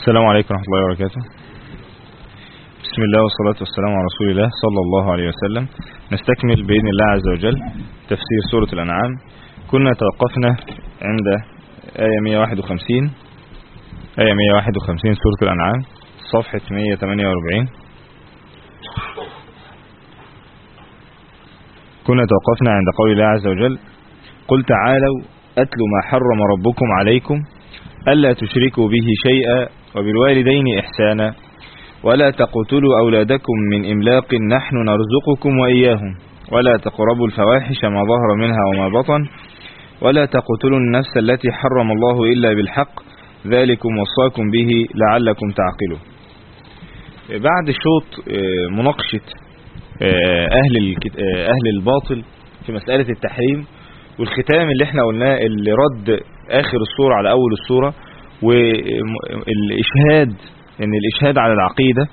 السلام عليكم ورحمة الله وبركاته. بسم الله والصلاة والسلام على رسول الله صلى الله عليه وسلم. نستكمل بإذن الله عز وجل تفسير سورة الأنعام. كنا توقفنا عند آية 151 سورة الأنعام صفحة 148. كنا توقفنا عند قول الله عز وجل: قل تعالوا أتل ما حرم ربكم عليكم ألا تشركوا به شيئا وبالوالدين إحسانا ولا تقتلوا أولادكم من إملاق نحن نرزقكم وإياهم ولا تقربوا الفواحش ما ظهر منها وما بطن ولا تقتلوا النفس التي حرم الله إلا بالحق ذلكم وصاكم به لعلكم تعقلون. بعد شوط مناقشة أهل الباطل في مسألة التحريم، والختام اللي احنا قلناه اللي رد آخر السورة على أول السورة، والإشهاد إن الإشهاد على العقيدة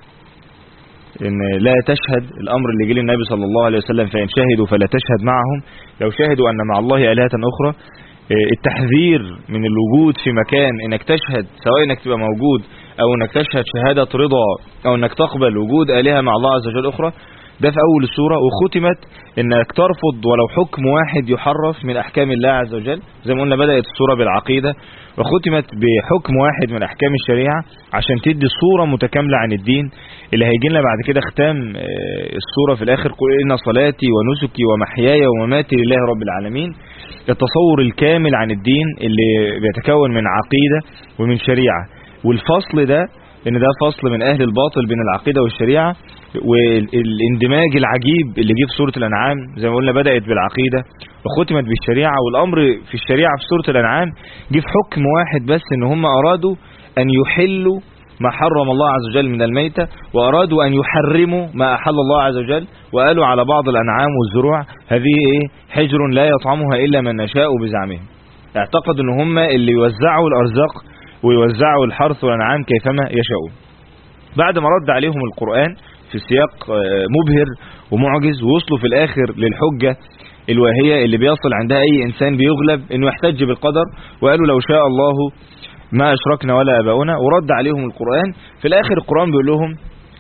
إن لا تشهد، الأمر اللي جه للنبي صلى الله عليه وسلم فإن شهدوا فلا تشهد معهم لو شهدوا أن مع الله آلهة أخرى. التحذير من الوجود في مكان إنك تشهد، سواء إنك تبقى موجود أو إنك تشهد شهادة رضا أو إنك تقبل وجود آلهة مع الله عز وجل أخرى، ده في أول السورة. وختمت إنك ترفض ولو حكم واحد يحرف من أحكام الله عز وجل، زي ما قلنا بدأت السورة بالعقيدة وختمت بحكم واحد من أحكام الشريعة عشان تدي صورة متكاملة عن الدين اللي هيجي لنا بعد كده ختام السورة في الآخر: قل إن صلاتي ونسكي ومحياي ومماتي لله رب العالمين. التصور الكامل عن الدين اللي بيتكون من عقيدة ومن شريعة، والفصل ده إن ده فصل من أهل الباطل بين العقيدة والشريعة، والاندماج العجيب اللي جه في سورة الأنعام زي ما قلنا بدأت بالعقيدة وختمت بالشريعة. والأمر في الشريعة في سورة الأنعام جه في حكم واحد بس، إن هم أرادوا أن يحلوا ما حرم الله عز وجل من الميتة، وأرادوا أن يحرموا ما أحل الله عز وجل، وقالوا على بعض الأنعام والزروع هذه حجر لا يطعمها إلا من نشاء بزعمهم. اعتقدوا أن هم اللي يوزعوا الأرزاق ويوزعوا الحرث والأنعام كيفما يشاءون. بعد ما رد عليهم القرآن في سياق مبهر ومعجز، ووصلوا في الآخر للحجة الواهية اللي بيصل عندها أي إنسان بيغلب إنه يحتج بالقدر، وقالوا لو شاء الله ما أشركنا ولا أباؤنا، ورد عليهم القرآن. في الآخر القرآن بيقول لهم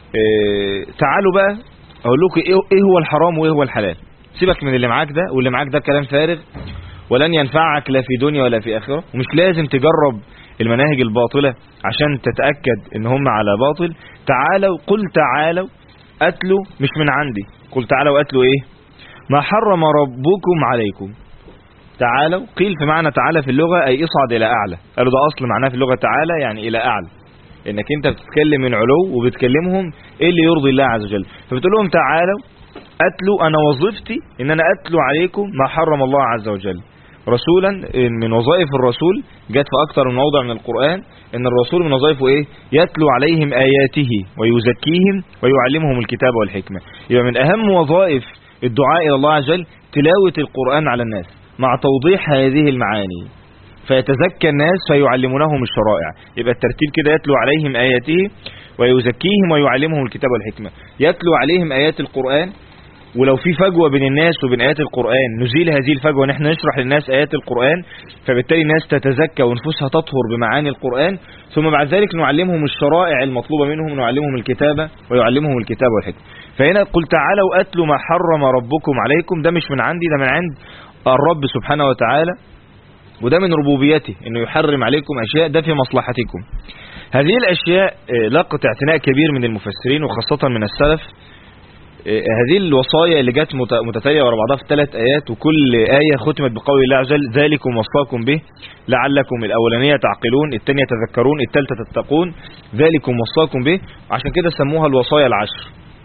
تعالوا بقى أقول لكم إيه هو الحرام وإيه هو الحلال. سيبك من اللي معاك ده، واللي معاك ده كلام فارغ ولن ينفعك لا في دنيا ولا في آخرة، ومش لازم تجرب المناهج الباطلة عشان تتأكد إن هم على باطل. تعالوا، قل تعالوا أتلوا، مش من عندي، قل تعالوا أتلوا ما حرم ربكم عليكم. تعالوا قيل في معنى تعالى في اللغة أي اصعد إلى أعلى، قالوا ده أصل معناه في اللغة تعالى يعني إلى أعلى، إنك أنت بتتكلم من علو وبتكلمهم إيه اللي يرضي الله عز وجل، فبتقول لهم تعالوا أتلوا، أنا وظيفتي إن أنا أتلو عليكم ما حرم الله عز وجل. رسولا، من وظائف الرسول جت في أكثر من موضع من القرآن إن الرسول من وظائفه يتلو عليهم آياته ويزكيهم ويعلمهم الكتاب والحكمة. يبقى من أهم وظائف الدعاء إلى الله عز وجل تلاوة القرآن على الناس مع توضيح هذه المعاني، فيتزكى الناس فيعلمونهم الشرائع. يبقى الترتيب كده: يتلو عليهم آياته ويزكيهم ويعلمهم الكتاب والحكمة. يتلو عليهم آيات القرآن، ولو في فجوة بين الناس وبين آيات القرآن نزيل هذه الفجوة، نحن نشرح للناس آيات القرآن، فبالتالي الناس تتزكى ونفوسها تطهر بمعاني القرآن. ثم بعد ذلك نعلمهم الشرائع المطلوبة منهم، نعلمهم الكتابة ويعلمهم الكتاب والحكمة. فهنا قل تعالوا أتلوا ما حرم ربكم عليكم، ده مش من عندي، ده من عند الرب سبحانه وتعالى، وده من ربوبيته انه يحرم عليكم اشياء، ده في مصلحتكم. هذه الاشياء لقت اعتناء كبير من المفسرين وخاصة من السلف. هذه الوصايا اللي جت متتالية ورا بعضها في 3 آيات، وكل آية ختمت بقول الله عز وجل: ذلكم وصاكم به لعلكم، الأولانية تعقلون، الثانية تذكرون، الثالثة تتقون، ذلكم وصاكم به. عشان كده سموها الوصايا العشر،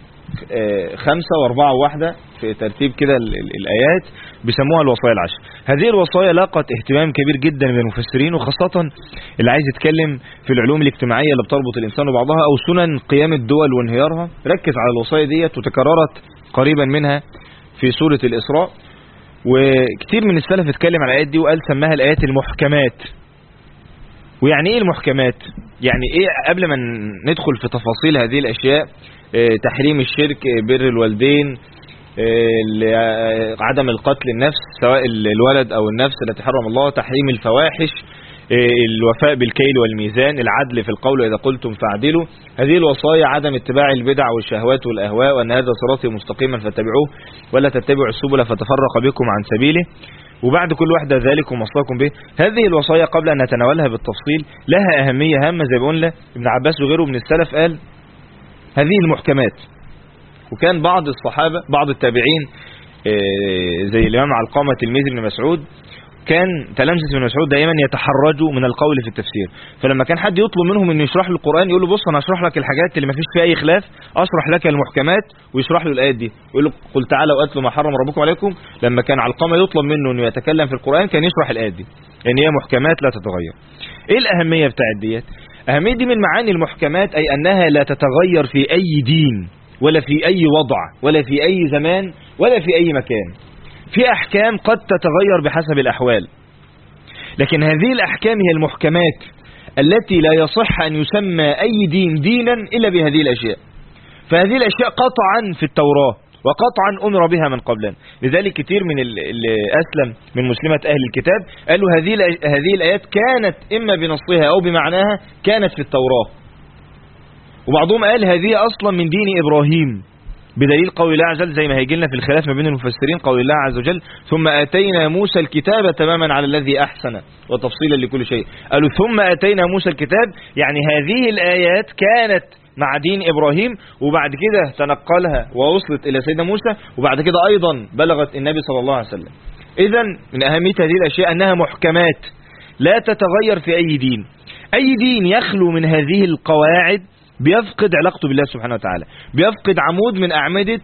5 و4 و1 في ترتيب كده الآيات بيسموها الوصايا العشر. هذه الوصايا لاقت اهتمام كبير جدا من المفسرين، وخاصة اللي عايز يتكلم في العلوم الاجتماعية اللي بتربط الإنسان وبعضها أو سنن قيام الدول وانهيارها، ركز على الوصايا ديت، وتكررت قريبا منها في سورة الإسراء. وكتير من السلف اتكلم على الآيات دي وقال سماها الآيات المحكمات. ويعني ايه المحكمات؟ يعني ايه قبل ما ندخل في تفاصيل هذه الأشياء، تحريم الشرك، بر الوالدين، عدم القتل النفس سواء الولد أو النفس التي حرم الله، تحريم الفواحش، الوفاء بالكيل والميزان، العدل في القول وإذا قلتم فاعدلوا. هذه الوصايا عدم اتباع البدع والشهوات والأهواء، وأن هذا صراطي مستقيما فاتبعوه ولا تتبعوا السبل فتفرق بكم عن سبيله. وبعد كل واحدة ذلكم وصاكم به. هذه الوصايا قبل أن نتناولها بالتفصيل لها أهمية هامة، زي بقول ابن عباس وغيره من السلف قال هذه المحكمات. وكان بعض الصحابة بعض التابعين زي الإمام علقمة تلميذ ابن مسعود كان تلامذة ابن مسعود دائما يتحرجوا من القول في التفسير، فلما كان حد يطلب منهم انه يشرح له القرآن يقول له بص انا هشرح لك الحاجات اللي ما فيش فيها اي خلاف، اشرح لك المحكمات، ويشرح له الايات دي يقول له قل تعالوا واتلوا ما حرم ربكم عليكم. لما كان علقمة يطلب منه انه يتكلم في القرآن كان يشرح الايات دي لان هي محكمات لا تتغير. ايه الاهمية بتاعت ديت؟ اهمية دي من معاني المحكمات اي انها لا تتغير في اي دين ولا في اي وضع ولا في اي زمان ولا في اي مكان. في احكام قد تتغير بحسب الاحوال، لكن هذه الأحكام هي المحكمات التي لا يصح أن يسمى أي دين دينا إلا بهذه الأشياء. فهذه الأشياء قطعا في التوراة وقطعا أمر بها من قبلنا. لذلك كثير من اللي أسلم من مسلمة أهل الكتاب قالوا هذه الآيات كانت إما بنصها أو بمعناها كانت في التوراة. وبعضهم قال هذه أصلا من دين إبراهيم، بدليل قول الله عز وجل زي ما هيجي لنا في الخلاف ما بين المفسرين قول الله عز وجل ثم آتينا موسى الكتاب تماما على الذي أحسن وتفصيلا لكل شيء. قالوا ثم آتينا موسى الكتاب يعني هذه الآيات كانت مع دين إبراهيم وبعد كده تنقلها ووصلت إلى سيدنا موسى وبعد كده أيضا بلغت النبي صلى الله عليه وسلم. إذن من أهمية هذه الأشياء أنها محكمات لا تتغير في أي دين. أي دين يخلو من هذه القواعد بيفقد علاقته بالله سبحانه وتعالى، بيفقد عمود من أعمدة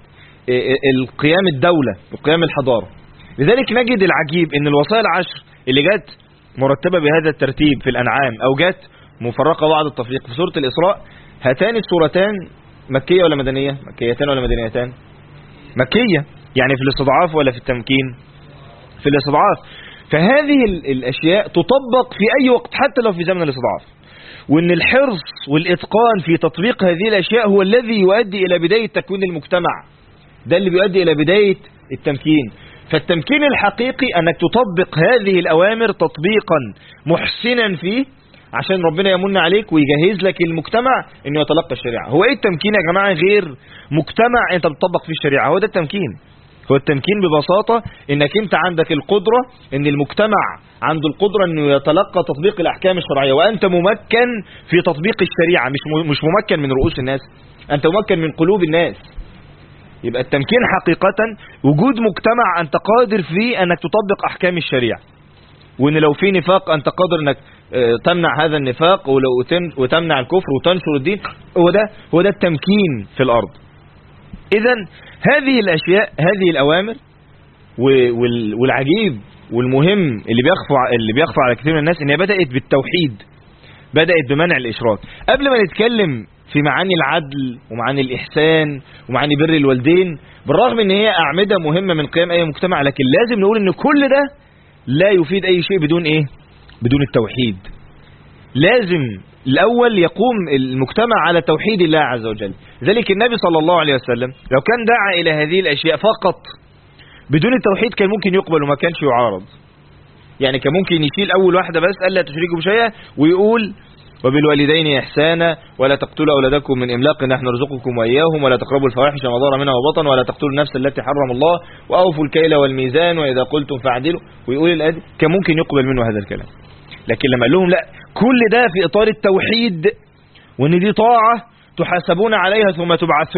القيام الدولة وقيام الحضارة. لذلك نجد العجيب ان الوصايا العشر اللي جت مرتبة بهذا الترتيب في الأنعام أو جت مفرقة بعض التفريق في سورة الإسراء، هاتان السورتان مكية ولا مدنية؟ مكيتان ولا مدنيتان؟ مكية، يعني في الاستضعاف ولا في التمكين؟ في الاستضعاف. فهذه الأشياء تطبق في أي وقت حتى لو في زمن الاستضعاف، وأن الحرص والإتقان في تطبيق هذه الأشياء هو الذي يؤدي إلى بداية تكوين المجتمع، ده اللي بيؤدي إلى بداية التمكين. فالتمكين الحقيقي أنك تطبق هذه الأوامر تطبيقا محسنا فيه عشان ربنا يمن عليك ويجهز لك المجتمع أنه يتلقى الشريعة. هو إيه التمكين يا جماعة غير مجتمع أنت بتطبق فيه الشريعة؟ هو ده التمكين. هو التمكين ببساطة انك انت عندك القدرة، ان المجتمع عنده القدرة انه يتلقى تطبيق الاحكام الشرعية وانت ممكن في تطبيق الشريعة، مش ممكن من رؤوس الناس، انت ممكن من قلوب الناس. يبقى التمكين حقيقة وجود مجتمع انت قادر فيه انك تطبق احكام الشريعة، وان لو في نفاق انت قادر انك تمنع هذا النفاق وتمنع الكفر وتنشر الدين. هو ده التمكين في الارض. اذا هذه الاشياء، هذه الاوامر والعجيب والمهم اللي بيخفى على كثير من الناس ان هي بدأت بالتوحيد، بدأت بمنع الاشراك. قبل ما نتكلم في معاني العدل ومعاني الاحسان ومعاني بر الوالدين، بالرغم ان هي اعمدة مهمة من قيام اي مجتمع، لكن لازم نقول ان كل ده لا يفيد اي شيء بدون ايه؟ بدون التوحيد. لازم الأول يقوم المجتمع على توحيد الله عز وجل. ذلك النبي صلى الله عليه وسلم لو كان دعا إلى هذه الأشياء فقط بدون التوحيد كان ممكن يقبل وما كانش يعارض. يعني كان ممكن يشيل أول واحدة بس ألا تشركوا بشيئا ويقول وبالوالدين إحسانا ولا تقتلوا أولادكم من إملاق نحن نرزقكم وإياهم ولا تقربوا الفواحش ما ظهر منها وبطن ولا تقتلوا النفس التي حرم الله وأوفوا الكيل والميزان وإذا قلتم فاعدلوا، ويقول الآية كان ممكن يقبل منه هذا الكلام. لكن لما قال لهم لا، كل ده في إطار التوحيد وإن دي طاعة تحاسبون عليها ثم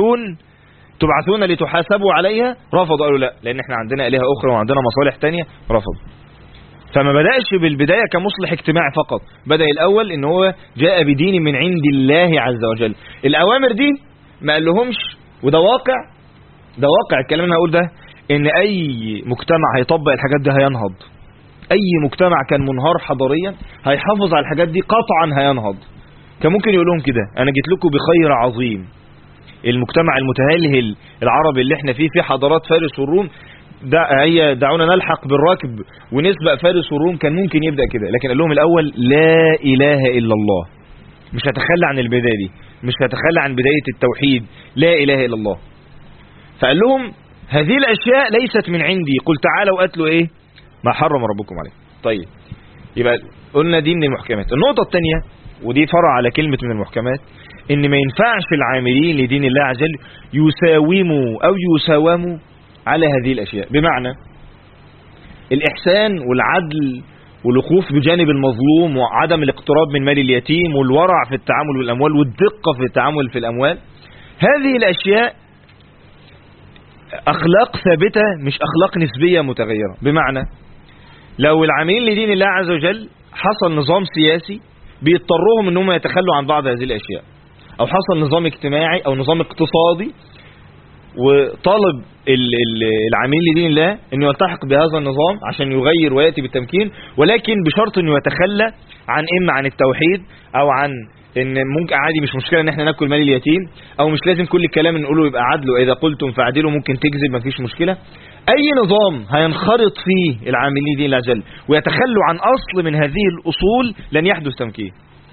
تبعثون لتحاسبوا عليها، رفضوا. قالوا لا، لأن احنا عندنا آلهة أخرى وعندنا مصالح تانية، رفضوا. فما بدأش بالبداية كمصلح اجتماعي فقط، بدأ الأول إن هو جاء بدين من عند الله عز وجل. الأوامر دي ما قال لهمش، وده واقع الكلام اللي هقول ده، إن أي مجتمع هيطبق الحاجات دي هينهض. اي مجتمع كان منهار حضاريا هيحافظ على الحاجات دي قطعا هينهض. كان ممكن يقول لهم كده انا جيت لكم بخير عظيم. المجتمع المتهلهل العربي اللي احنا فيه حضارات فارس والروم، دعونا نلحق بالراكب ونسبق فارس والروم، كان ممكن يبدأ كده. لكن قال لهم الاول لا اله الا الله، مش هتخلى عن البداية دي، مش هتخلى عن بداية التوحيد، لا اله الا الله. فقال لهم هذه الاشياء ليست من عندي، قل تعالوا اتلوا ايه ما حرم ربكم عليه. طيب يبقى قلنا دي من المحكمات. النقطة الثانية ودي فرع على كلمة من المحكمات، ان ما ينفعش العاملين لدين الله عز وجل يساوموا او يساوموا على هذه الاشياء. بمعنى الاحسان والعدل والوقوف بجانب المظلوم وعدم الاقتراب من مال اليتيم والورع في التعامل بالاموال والدقة في التعامل في الاموال، هذه الاشياء اخلاق ثابتة مش اخلاق نسبية متغيرة. بمعنى لو العاملين لدين الله عز وجل حصل نظام سياسي بيضطروهم انهم يتخلوا عن بعض هذه الاشياء، او حصل نظام اجتماعي او نظام اقتصادي وطالب العاملين لدين الله انه يلتحق بهذا النظام عشان يغير وياتي بالتمكين، ولكن بشرط انه يتخلى عن اما عن التوحيد او عن ان ممكن عادي مش مشكله ان احنا ناكل مال اليتيم، او مش لازم كل الكلام نقوله يبقى عدل، واذا قلتم فاعدلوا، ممكن تكذب مفيش مشكله. اي نظام هينخرط فيه العاملين لدين الله عز وجل ويتخلوا عن اصل من هذه الاصول لن يحدث تمكين.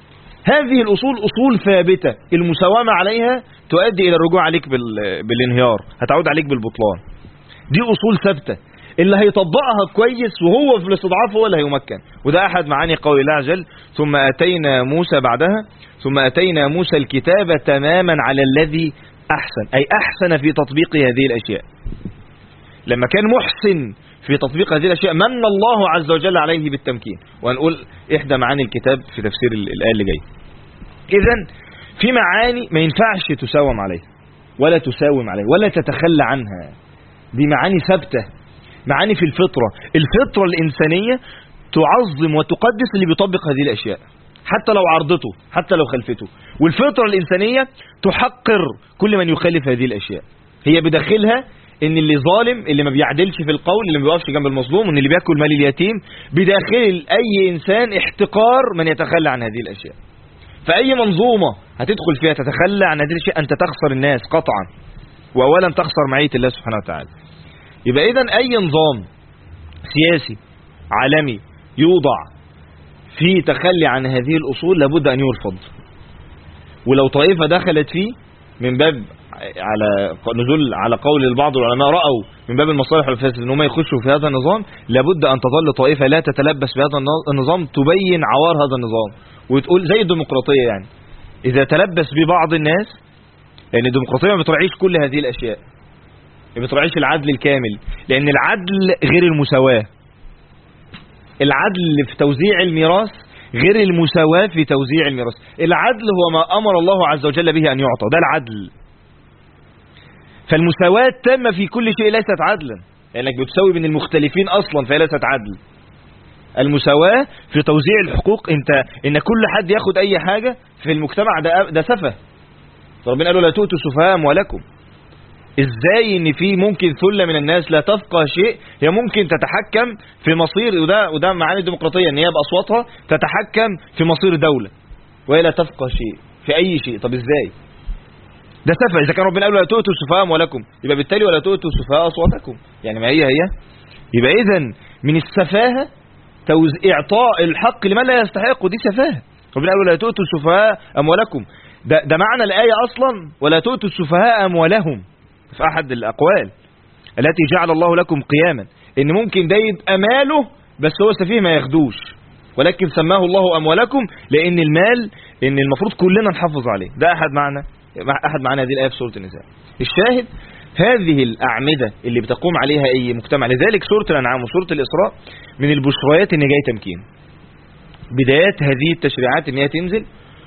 هذه الأصول أصول ثابتة، المساومة عليها تؤدي إلى الرجوع عليك بالانهيار، هتعود عليك بالبطلان. دي أصول ثابتة، اللي هيطبقها كويس وهو في الاستضعاف هو اللي هيمكن. وده أحد معاني قول الله عز وجل ثم أتينا موسى بعدها ثم أتينا موسى الكتاب تماما على الذي أحسن، أي أحسن في تطبيق هذه الأشياء. لما كان محسن في تطبيق هذه الأشياء من الله عز وجل عليه بالتمكين. وهنقول إحدى معاني الكتاب في تفسير الآية اللي جاي. إذن في معاني ما ينفعش تساوم عليها ولا تساوم عليها ولا تتخلى عنها، دي معاني ثابتة، معاني في الفطرة. الفطرة الإنسانية تعظم وتقدس اللي بيطبق هذه الأشياء حتى لو عرضته حتى لو خلفته، والفطرة الإنسانية تحقر كل من يخالف هذه الأشياء. هي بداخلها ان اللي ظالم، اللي ما بيعدلش في القول، اللي ما بيقفش جنب المظلوم، وان اللي بياكل مال اليتيم، بداخل اي انسان احتقار من يتخلى عن هذه الاشياء. فاي منظومة هتدخل فيها تتخلى عن هذه الاشياء انت تخسر الناس قطعا، واولا تخسر معية الله سبحانه وتعالى. يبقى اذا اي نظام سياسي عالمي يوضع في تخلي عن هذه الاصول لابد ان يرفض. ولو طائفة دخلت فيه من باب على نزول على قول البعض العلماء رأوا من باب المصالح والمفاسد ان هم يخشوا في هذا النظام، لابد ان تظل طائفة لا تتلبس بهذا النظام تبين عوار هذا النظام وتقول زي الديمقراطية. يعني اذا تلبس ببعض الناس، لان الديمقراطية ما بتراعيش كل هذه الاشياء، ما بتراعيش العدل الكامل، لان العدل غير المساواة. العدل في توزيع الميراث غير المساواة في توزيع الميراث. العدل هو ما امر الله عز وجل به ان يعطى، ده العدل. فالمساواة التامة في كل شيء ليست عدلا، لأنك بتساوي بين المختلفين أصلا فهي ليست عدل. المساواة في توزيع الحقوق، إن كل حد ياخد أي حاجة في المجتمع ده سفه. ربنا قالوا لا تؤتوا السفهاء أموالكم. إزاي إن في ممكن ثلة من الناس لا تفقه شيء هي ممكن تتحكم في مصير، وده معاني الديمقراطية، إن هي بأصواتها تتحكم في مصير دولة وهي لا تفقه شيء في أي شيء. طب إزاي؟ ده سفه. إذا كان ربنا قال لا تؤتوا السفهاء أموالكم، يبقى بالتالي ولا تؤتوا السفهاء أصواتكم، يعني ما هي يبقى إذن من السفاهة إعطاء الحق لمن لا يستحق، ودي سفاهة. ربنا قال لا تؤتوا السفهاء أموالكم، ده معنى الآية أصلا، ولا تؤتوا السفهاء أموالهم في أحد الأقوال التي جعل الله لكم قياما، إن ممكن ده يبقى ماله بس هو سفيه ما ياخدوش، ولكن سماه الله أموالكم لأن المال إن المفروض كلنا نحافظ عليه. ده أحد معنى هذه الآية في سورة النساء. الشاهد هذه الأعمدة اللي بتقوم عليها أي مجتمع، لذلك سورة الأنعام وسورة الإسراء من البشريات إن جاي تمكين، بدايات هذه التشريعات إن هي تنزل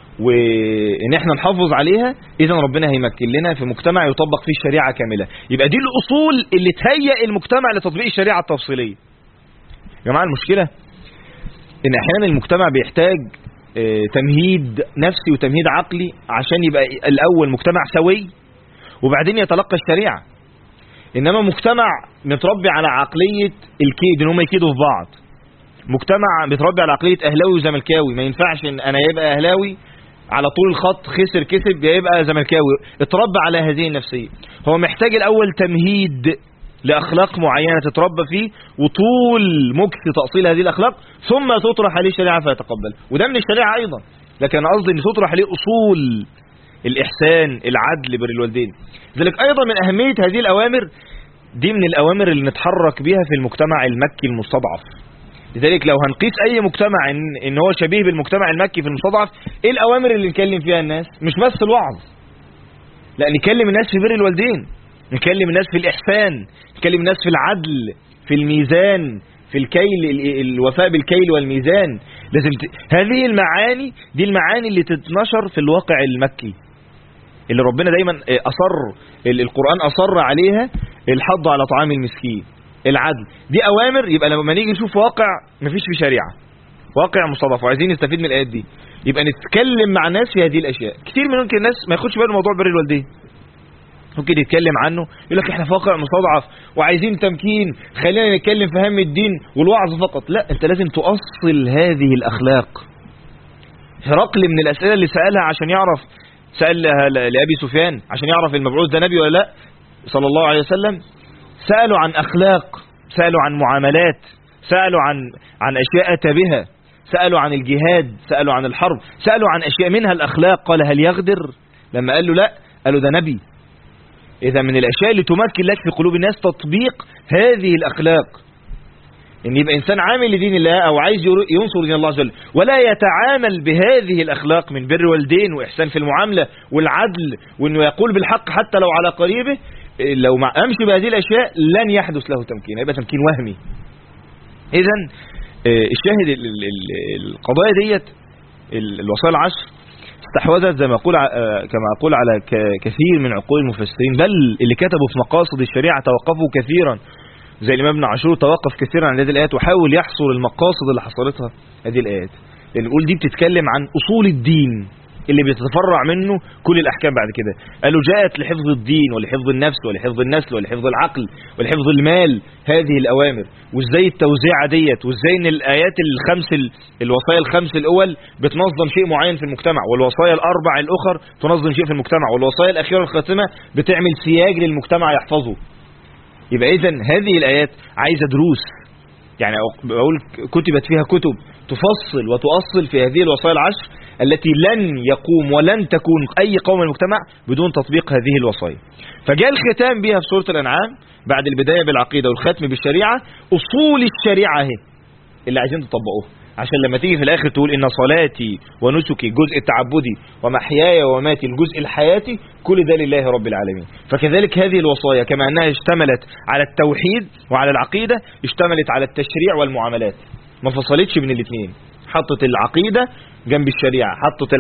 وإن احنا نحافظ عليها. إذن ربنا هيمكن لنا في مجتمع يطبق فيه الشريعة كاملة. يبقى دي الأصول اللي تهيئ المجتمع لتطبيق الشريعة التفصيلية. يا جماعة المشكلة إن أحيانا المجتمع بيحتاج تمهيد نفسي وتمهيد عقلي عشان يبقى الأول مجتمع سوي وبعدين يتلقى الشريعة. إنما مجتمع متربي على عقلية الكيد، إن هم يكيدوا في بعض، مجتمع بيتربي على عقلية أهلاوي وزملكاوي، ما ينفعش إن أنا يبقى أهلاوي على طول الخط خسر كسب يبقى زملكاوي، اتربى على هذه النفسية. هو محتاج الأول تمهيد لأخلاق معينة تتربى فيه، وطول مكث تأصيل هذه الأخلاق ثم تطرح عليه شريعة فيتقبل، وده من الشريعة أيضا. لكن أنا قصدي أن تطرح عليه أصول الإحسان، العدل، بر الوالدين. ذلك أيضا من أهمية هذه الأوامر، دي من الأوامر اللي نتحرك بها في المجتمع المكي المستضعف. لذلك لو هنقيس اي مجتمع ان هو شبيه بالمجتمع المكي في المستضعف، ايه الاوامر اللي نكلم فيها الناس؟ مش بس الوعظ، لا، نكلم الناس في بر الوالدين، نكلم الناس في الاحسان، نكلم الناس في العدل، في الميزان، في الكيل، الوفاء بالكيل والميزان. لازم هذه المعاني دي المعاني اللي تتنشر في الواقع المكي، اللي ربنا دايما القرآن أصر عليها، الحض على طعام المسكين، العدل. دي أوامر. يبقى لما نيجي نشوف واقع مفيش فيه شريعة، واقع مستضعف، وعايزين نستفيد من الآيات دي، يبقى نتكلم مع الناس في هذه الأشياء. كتير من ممكن الناس ما ياخدش باله موضوع بر الوالدين، ممكن يتكلم عنه يقول لك احنا في واقع مستضعف وعايزين تمكين، خلينا نتكلم في هم الدين والوعظ فقط. لا، انت لازم تؤصل هذه الأخلاق. هرقل من الأسئلة اللي سألها عشان يعرف، سألها لأبي سفيان عشان يعرف المبعوث ده نبي ولا لا صلى الله عليه وسلم، سألوا عن أخلاق، سألوا عن معاملات، سألوا عن أشياء أتى بها، سألوا عن الجهاد، سألوا عن الحرب، سألوا عن أشياء منها الأخلاق. قال هل يغدر؟ لما قال له لا، قالوا ده نبي. إذا من الأشياء اللي تمكن لك في قلوب الناس تطبيق هذه الأخلاق، إن يبقى إنسان عامل لدين الله أو عايز ينصر دين الله عز وجل ولا يتعامل بهذه الأخلاق من بر والدين وإحسان في المعاملة والعدل، وإنه يقول بالحق حتى لو على قريبه. لو ما أمشي بهذه الأشياء لن يحدث له تمكين، يبقى تمكين وهمي. إذن الشاهد القضايا ديت، الوصايا العشر استحوذت زي ما أقول كما أقول على كثير من عقول المفسرين، بل اللي كتبوا في مقاصد الشريعة توقفوا كثيرا، زي الإمام ابن عاشور توقف كثيرا عن هذه الآيات وحاول يحصر المقاصد اللي حصلتها هذه الآيات، لأن نقول دي بتتكلم عن أصول الدين اللي بيتفرع منه كل الأحكام بعد كده. قالوا جاءت لحفظ الدين ولحفظ النفس ولحفظ النسل ولحفظ العقل ولحفظ المال هذه الأوامر، وإزاي التوزيعة ديت، وإزاي إن الآيات الوصايا الخمس الأول بتنظم شيء معين في المجتمع، والوصايا الأربع الأخر تنظم شيء في المجتمع، والوصايا الأخيرة الخاتمة بتعمل سياج للمجتمع يحفظه. يبقى إذن هذه الآيات عايزة دروس، يعني بقول كتبت فيها كتب تفصل وتؤصل في هذه الوصايا العشر التي لن يقوم ولن تكون أي قوم من المجتمع بدون تطبيق هذه الوصايا. فجاء الختام بها في سورة الأنعام بعد البداية بالعقيدة والختم بالشريعة، أصول الشريعة هي اللي عايزين تطبقوها، عشان لما تيجي في الآخر تقول إن صلاتي ونسكي الجزء التعبدي ومحياي ومماتي الجزء الحياتي كل ده لله رب العالمين. فكذلك هذه الوصايا كما أنها اشتملت على التوحيد وعلى العقيدة، اشتملت على التشريع والمعاملات، ما فصلتش بين الاثنين، حطت العقيدة جنب الشريعة، حطت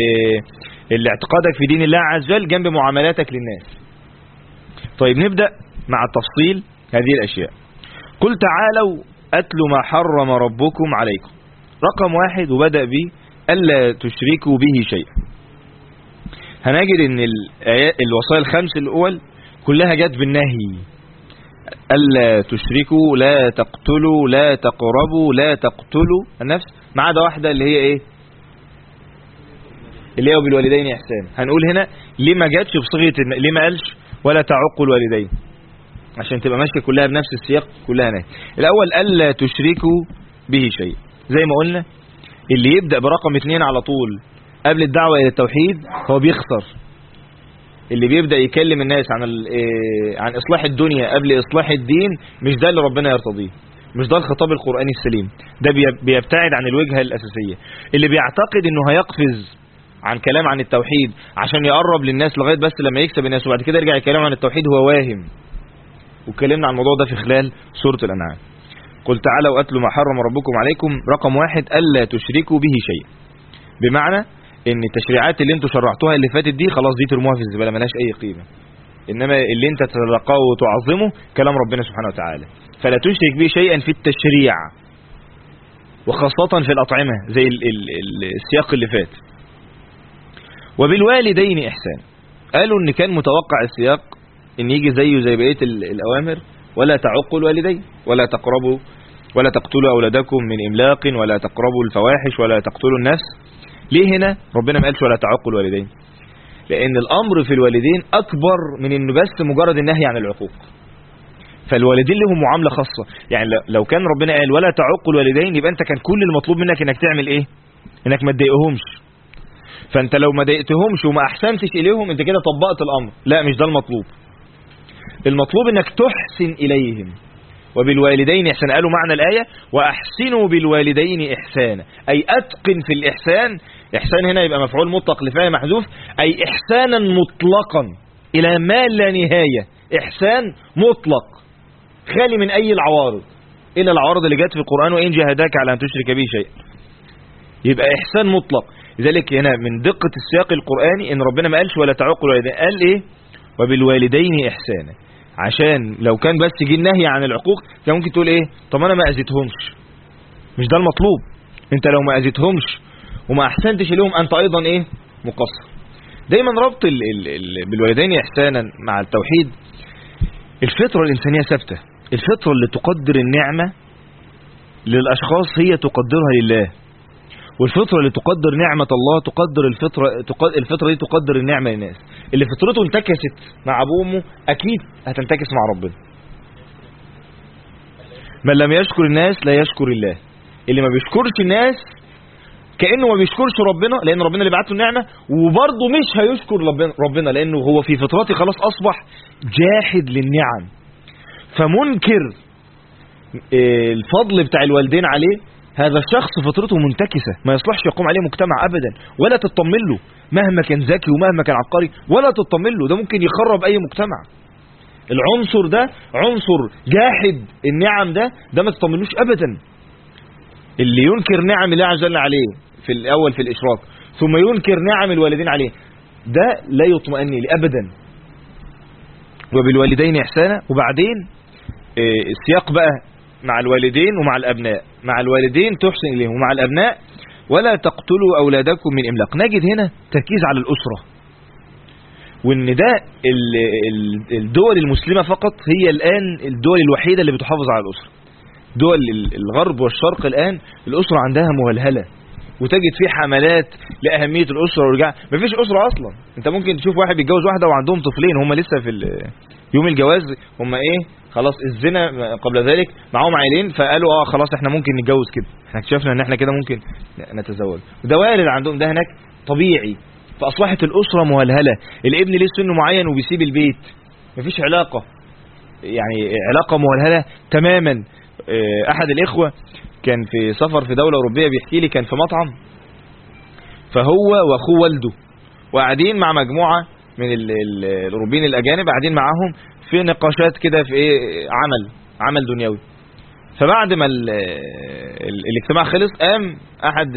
اللي اعتقادك في دين الله عز وجل جنب معاملاتك للناس. طيب نبدأ مع تفصيل هذه الأشياء. قل تعالوا أتل ما حرم ربكم عليكم. رقم 1 وبدأ به ألا تشركوا به شيئا. هنجد ان الوصايا الخمس الأول كلها جت بالنهي، ألا تشركوا، لا تقتلوا، لا تقربوا، لا تقتلوا النفس، ما عدا واحدة اللي هي ايه؟ اللي هي وبالوالدين إحسان. هنقول هنا ليه ما جاتش بصيغة، ليه ما قالش ولا تعقوا الوالدين، عشان تبقى ماشية كلها بنفس السياق، كلها نهي. الأول ألا تشركوا به شيء، زي ما قلنا اللي يبدأ برقم 2 على طول قبل الدعوة إلى التوحيد هو بيخسر. اللي بيبدأ يكلم الناس عن إصلاح الدنيا قبل إصلاح الدين مش ده اللي ربنا يرتضيه، مش ده الخطاب القرآني السليم، ده بيبتعد عن الوجهة الأساسية. اللي بيعتقد إنه هيقفز عن كلام عن التوحيد عشان يقرب للناس لغاية بس لما يكسب الناس وبعد كده يرجع يكلم عن التوحيد هو واهم. واتكلمنا عن الموضوع ده في خلال سورة الأنعام. قل تعالوا أتلوا ما حرم ربكم عليكم. رقم 1 ألا تشركوا به شيء، بمعنى ان التشريعات اللي انتوا شرعتوها اللي فاتت دي خلاص دي ترموها في الزبالة، ملهاش اي قيمة، انما اللي انت تتلقاه وتعظمه كلام ربنا سبحانه وتعالى. فلا تشرك به شيئا في التشريع وخاصة في الأطعمة زي السياق اللي فات. وبالوالدين إحسان، قالوا ان كان متوقع السياق ان يجي زيه زي بقية الأوامر، ولا تعقوا الوالدين، ولا تقربوا، ولا تقتلوا أولادكم من إملاق، ولا تقربوا الفواحش، ولا تقتلوا النفس. ليه هنا ربنا ما قالش ولا تعقوا الوالدين؟ لأن الأمر في الوالدين أكبر من إنه بس مجرد النهي عن العقوق. فالوالدين لهم معاملة خاصة، يعني لو كان ربنا قال ولا تعقوا الوالدين يبقى أنت كان كل المطلوب منك إنك تعمل إيه؟ إنك ما تضايقهمش. فأنت لو ما ضايقتهمش وما أحسنتش إليهم أنت كده طبقت الأمر. لا، مش ده المطلوب. المطلوب إنك تحسن إليهم، وبالوالدين إحسانا. قالوا معنى الآية وأحسنوا بالوالدين إحسانا، أي أتقن في الإحسان. إحسان هنا يبقى مفعول مطلق لفاعل محذوف، أي إحسانا مطلقا إلى ما لا نهاية. إحسان مطلق خالي من أي العوارض إلا العوارض اللي جت في القرآن، وإن جاهداك على أن تشرك به شيئا. يبقى إحسان مطلق. لذلك هنا من دقة السياق القرآني إن ربنا ما قالش ولا تعقوا الوالدين، قال إيه؟ وبالوالدين إحسانا. عشان لو كان بس جه النهي عن العقوق كان ممكن تقول إيه؟ طب أنا ما أذيتهمش. مش ده المطلوب. أنت لو ما أذيتهمش وما أحسنتش لهم أنت أيضا إيه؟ مقصر. دايما ربط بالوالدين إحسانا مع التوحيد. الفطرة الإنسانية ثابتة. الفطرة اللي تقدر النعمة للأشخاص هي تقدرها لله، والفطرة اللي تقدر نعمة الله تقدر الفطرة دي تقدر النعمة للناس. اللي فطرته انتكست مع أبوه وأمه أكيد هتنتكس مع ربنا. من لم يشكر الناس لا يشكر الله. اللي ما بيشكرش الناس كأنه ما بيشكرش ربنا، لأن ربنا اللي بعته النعمة، وبرضه مش هيشكر ربنا لأنه هو في فطرته خلاص أصبح جاحد للنعم. فمنكر الفضل بتاع الوالدين عليه، هذا الشخص فطرته منتكسة، ما يصلحش يقوم عليه مجتمع أبدا، ولا تطمن له مهما كان ذكي ومهما كان عبقري، ولا تطمن له، ده ممكن يخرب أي مجتمع. العنصر ده عنصر جاحد النعم، ده ما تطمنوش أبدا. اللي ينكر نعم الله عز وجل عليه في الأول في الإشراك، ثم ينكر نعم الوالدين عليه، ده لا يطمئن لي أبدا. وبالوالدين إحسانا. وبعدين السياق بقى مع الوالدين ومع الأبناء. مع الوالدين تحسن إليهم، ومع الأبناء ولا تقتلوا أولادكم من إملاق. نجد هنا تركيز على الأسرة، وإن ده الدول المسلمة فقط هي الآن الدول الوحيدة اللي بتحافظ على الأسرة. دول الغرب والشرق الآن الأسرة عندها مهلهلة، وتجد فيه حملات لأهمية الأسرة والرجاع. مفيش أسرة أصلا. أنت ممكن تشوف واحد بيتجوز واحدة وعندهم طفلين، هم لسه في يوم الجواز، هم إيه خلاص الزنا قبل ذلك معهم عيلين، فقالوا خلاص احنا ممكن نتجوز كده، احنا اكتشفنا ان احنا كده ممكن نتزوج. وده وارد عندهم، ده هناك طبيعي. فأصبحت الأسرة مهلهلة. الابن ليه سن معين وبيسيب البيت، مفيش علاقة، يعني علاقة مهلهلة تماما. أحد الإخوة كان في سفر في دولة أوروبية بيحكي لي، كان في مطعم، فهو وأخوه والده وقاعدين مع مجموعة من الأوروبيين الأجانب، قاعدين معاهم في نقاشات كده في عمل دنيوي. فبعد ما الاجتماع خلص، قام أحد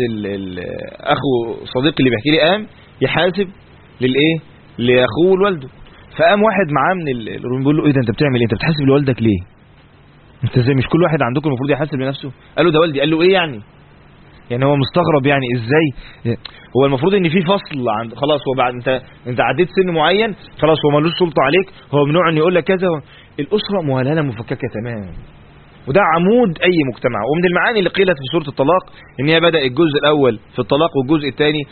أخو صديقي اللي بيحكي لي قام يحاسب لأخوه لوالده. فقام واحد معاه من الأوروبيين بيقول له إيه ده، أنت بتعمل إيه؟ أنت بتحاسب لوالدك ليه؟ انت ازاي مش كل واحد عندكم المفروض يحاسب لنفسه؟ قال له ده والدي. قال له ايه يعني هو مستغرب، يعني ازاي هو المفروض ان في فصل عند خلاص، هو بعد انت عديت سن معين خلاص هو مالوش سلطه عليك، هو ممنوع ان يقول لك كذا. الاسره مهلهله مفككه تماما، وده عمود اي مجتمع. ومن المعاني اللي قيلت في سوره الطلاق ان هي بدا الجزء الاول في الطلاق، والجزء الثاني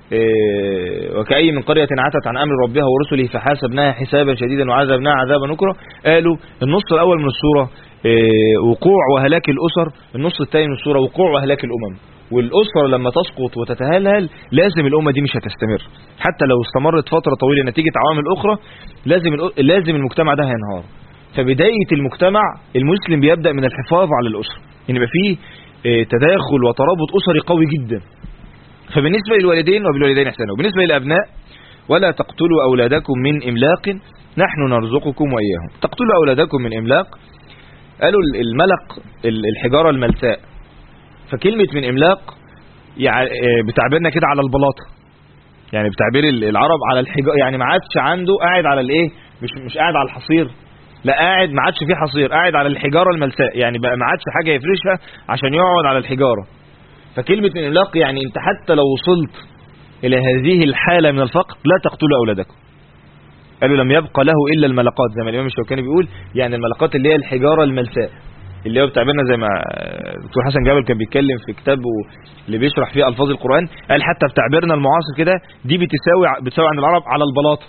وكأي من قرية عتت عن أمر ربها ورسله فحاسبناها حسابا شديدا وعذبناها عذابا نكرا. قالوا النص الأول من السورة وقوع وهلاك الأسر، النص الثاني من السورة وقوع وهلاك الأمم. والأسرة لما تسقط وتتهلهل لازم الأمة دي مش هتستمر، حتى لو استمرت فترة طويلة نتيجة عوامل أخرى لازم المجتمع ده هينهار. فبداية المجتمع المسلم بيبدأ من الحفاظ على الأسرة، إن يبقى فيه تداخل وترابط أسري قوي جدا. فبالنسبة للوالدين وبالوالدين إحسانا. وبالنسبة للأبناء ولا تقتلوا أولادكم من إملاق نحن نرزقكم وإياهم. تقتلوا أولادكم من إملاق، قالوا الملق الحجارة الملساء. فكلمة من إملاق بتعبيرنا كده على البلاطة، يعني بتعبير العرب على الحجارة، يعني ما عادش عنده قاعد على مش قاعد على الحصير، لا قاعد ما عادش فيه حصير، قاعد على الحجارة الملساء، يعني بقى ما عادش حاجة يفرشها عشان يقعد على الحجارة. فكلمة من إملاق يعني انت حتى لو وصلت إلى هذه الحالة من الفقر لا تقتلوا أولادكم. قالوا لم يبقى له إلا الملقات، زي ما الإمام الشوكاني بيقول، يعني الملقات اللي هي الحجارة الملساء، اللي هو بتعبيرنا زي ما دكتور حسن جابر كان بيتكلم في كتابه اللي بيشرح فيه ألفاظ القرآن، قال حتى بتعبيرنا المعاصر كده دي بتساوي عند العرب على البلاطة.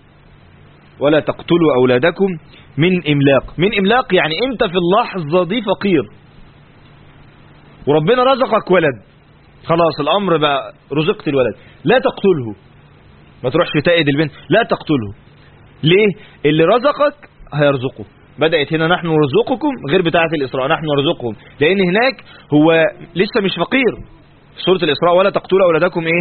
ولا تقتلوا أولادكم من إملاق. من إملاق يعني انت في اللحظة دي فقير وربنا رزقك ولد، خلاص الأمر بقى رزقت الولد، لا تقتله. ما تروحش تائد البنت، لا تقتله. ليه؟ اللي رزقك هيرزقه، بدأت هنا نحن نرزقكم غير بتاعة الإسراء، نحن نرزقهم، لأن هناك هو لسه مش فقير. في سورة الإسراء ولا تقتلوا أولادكم إيه؟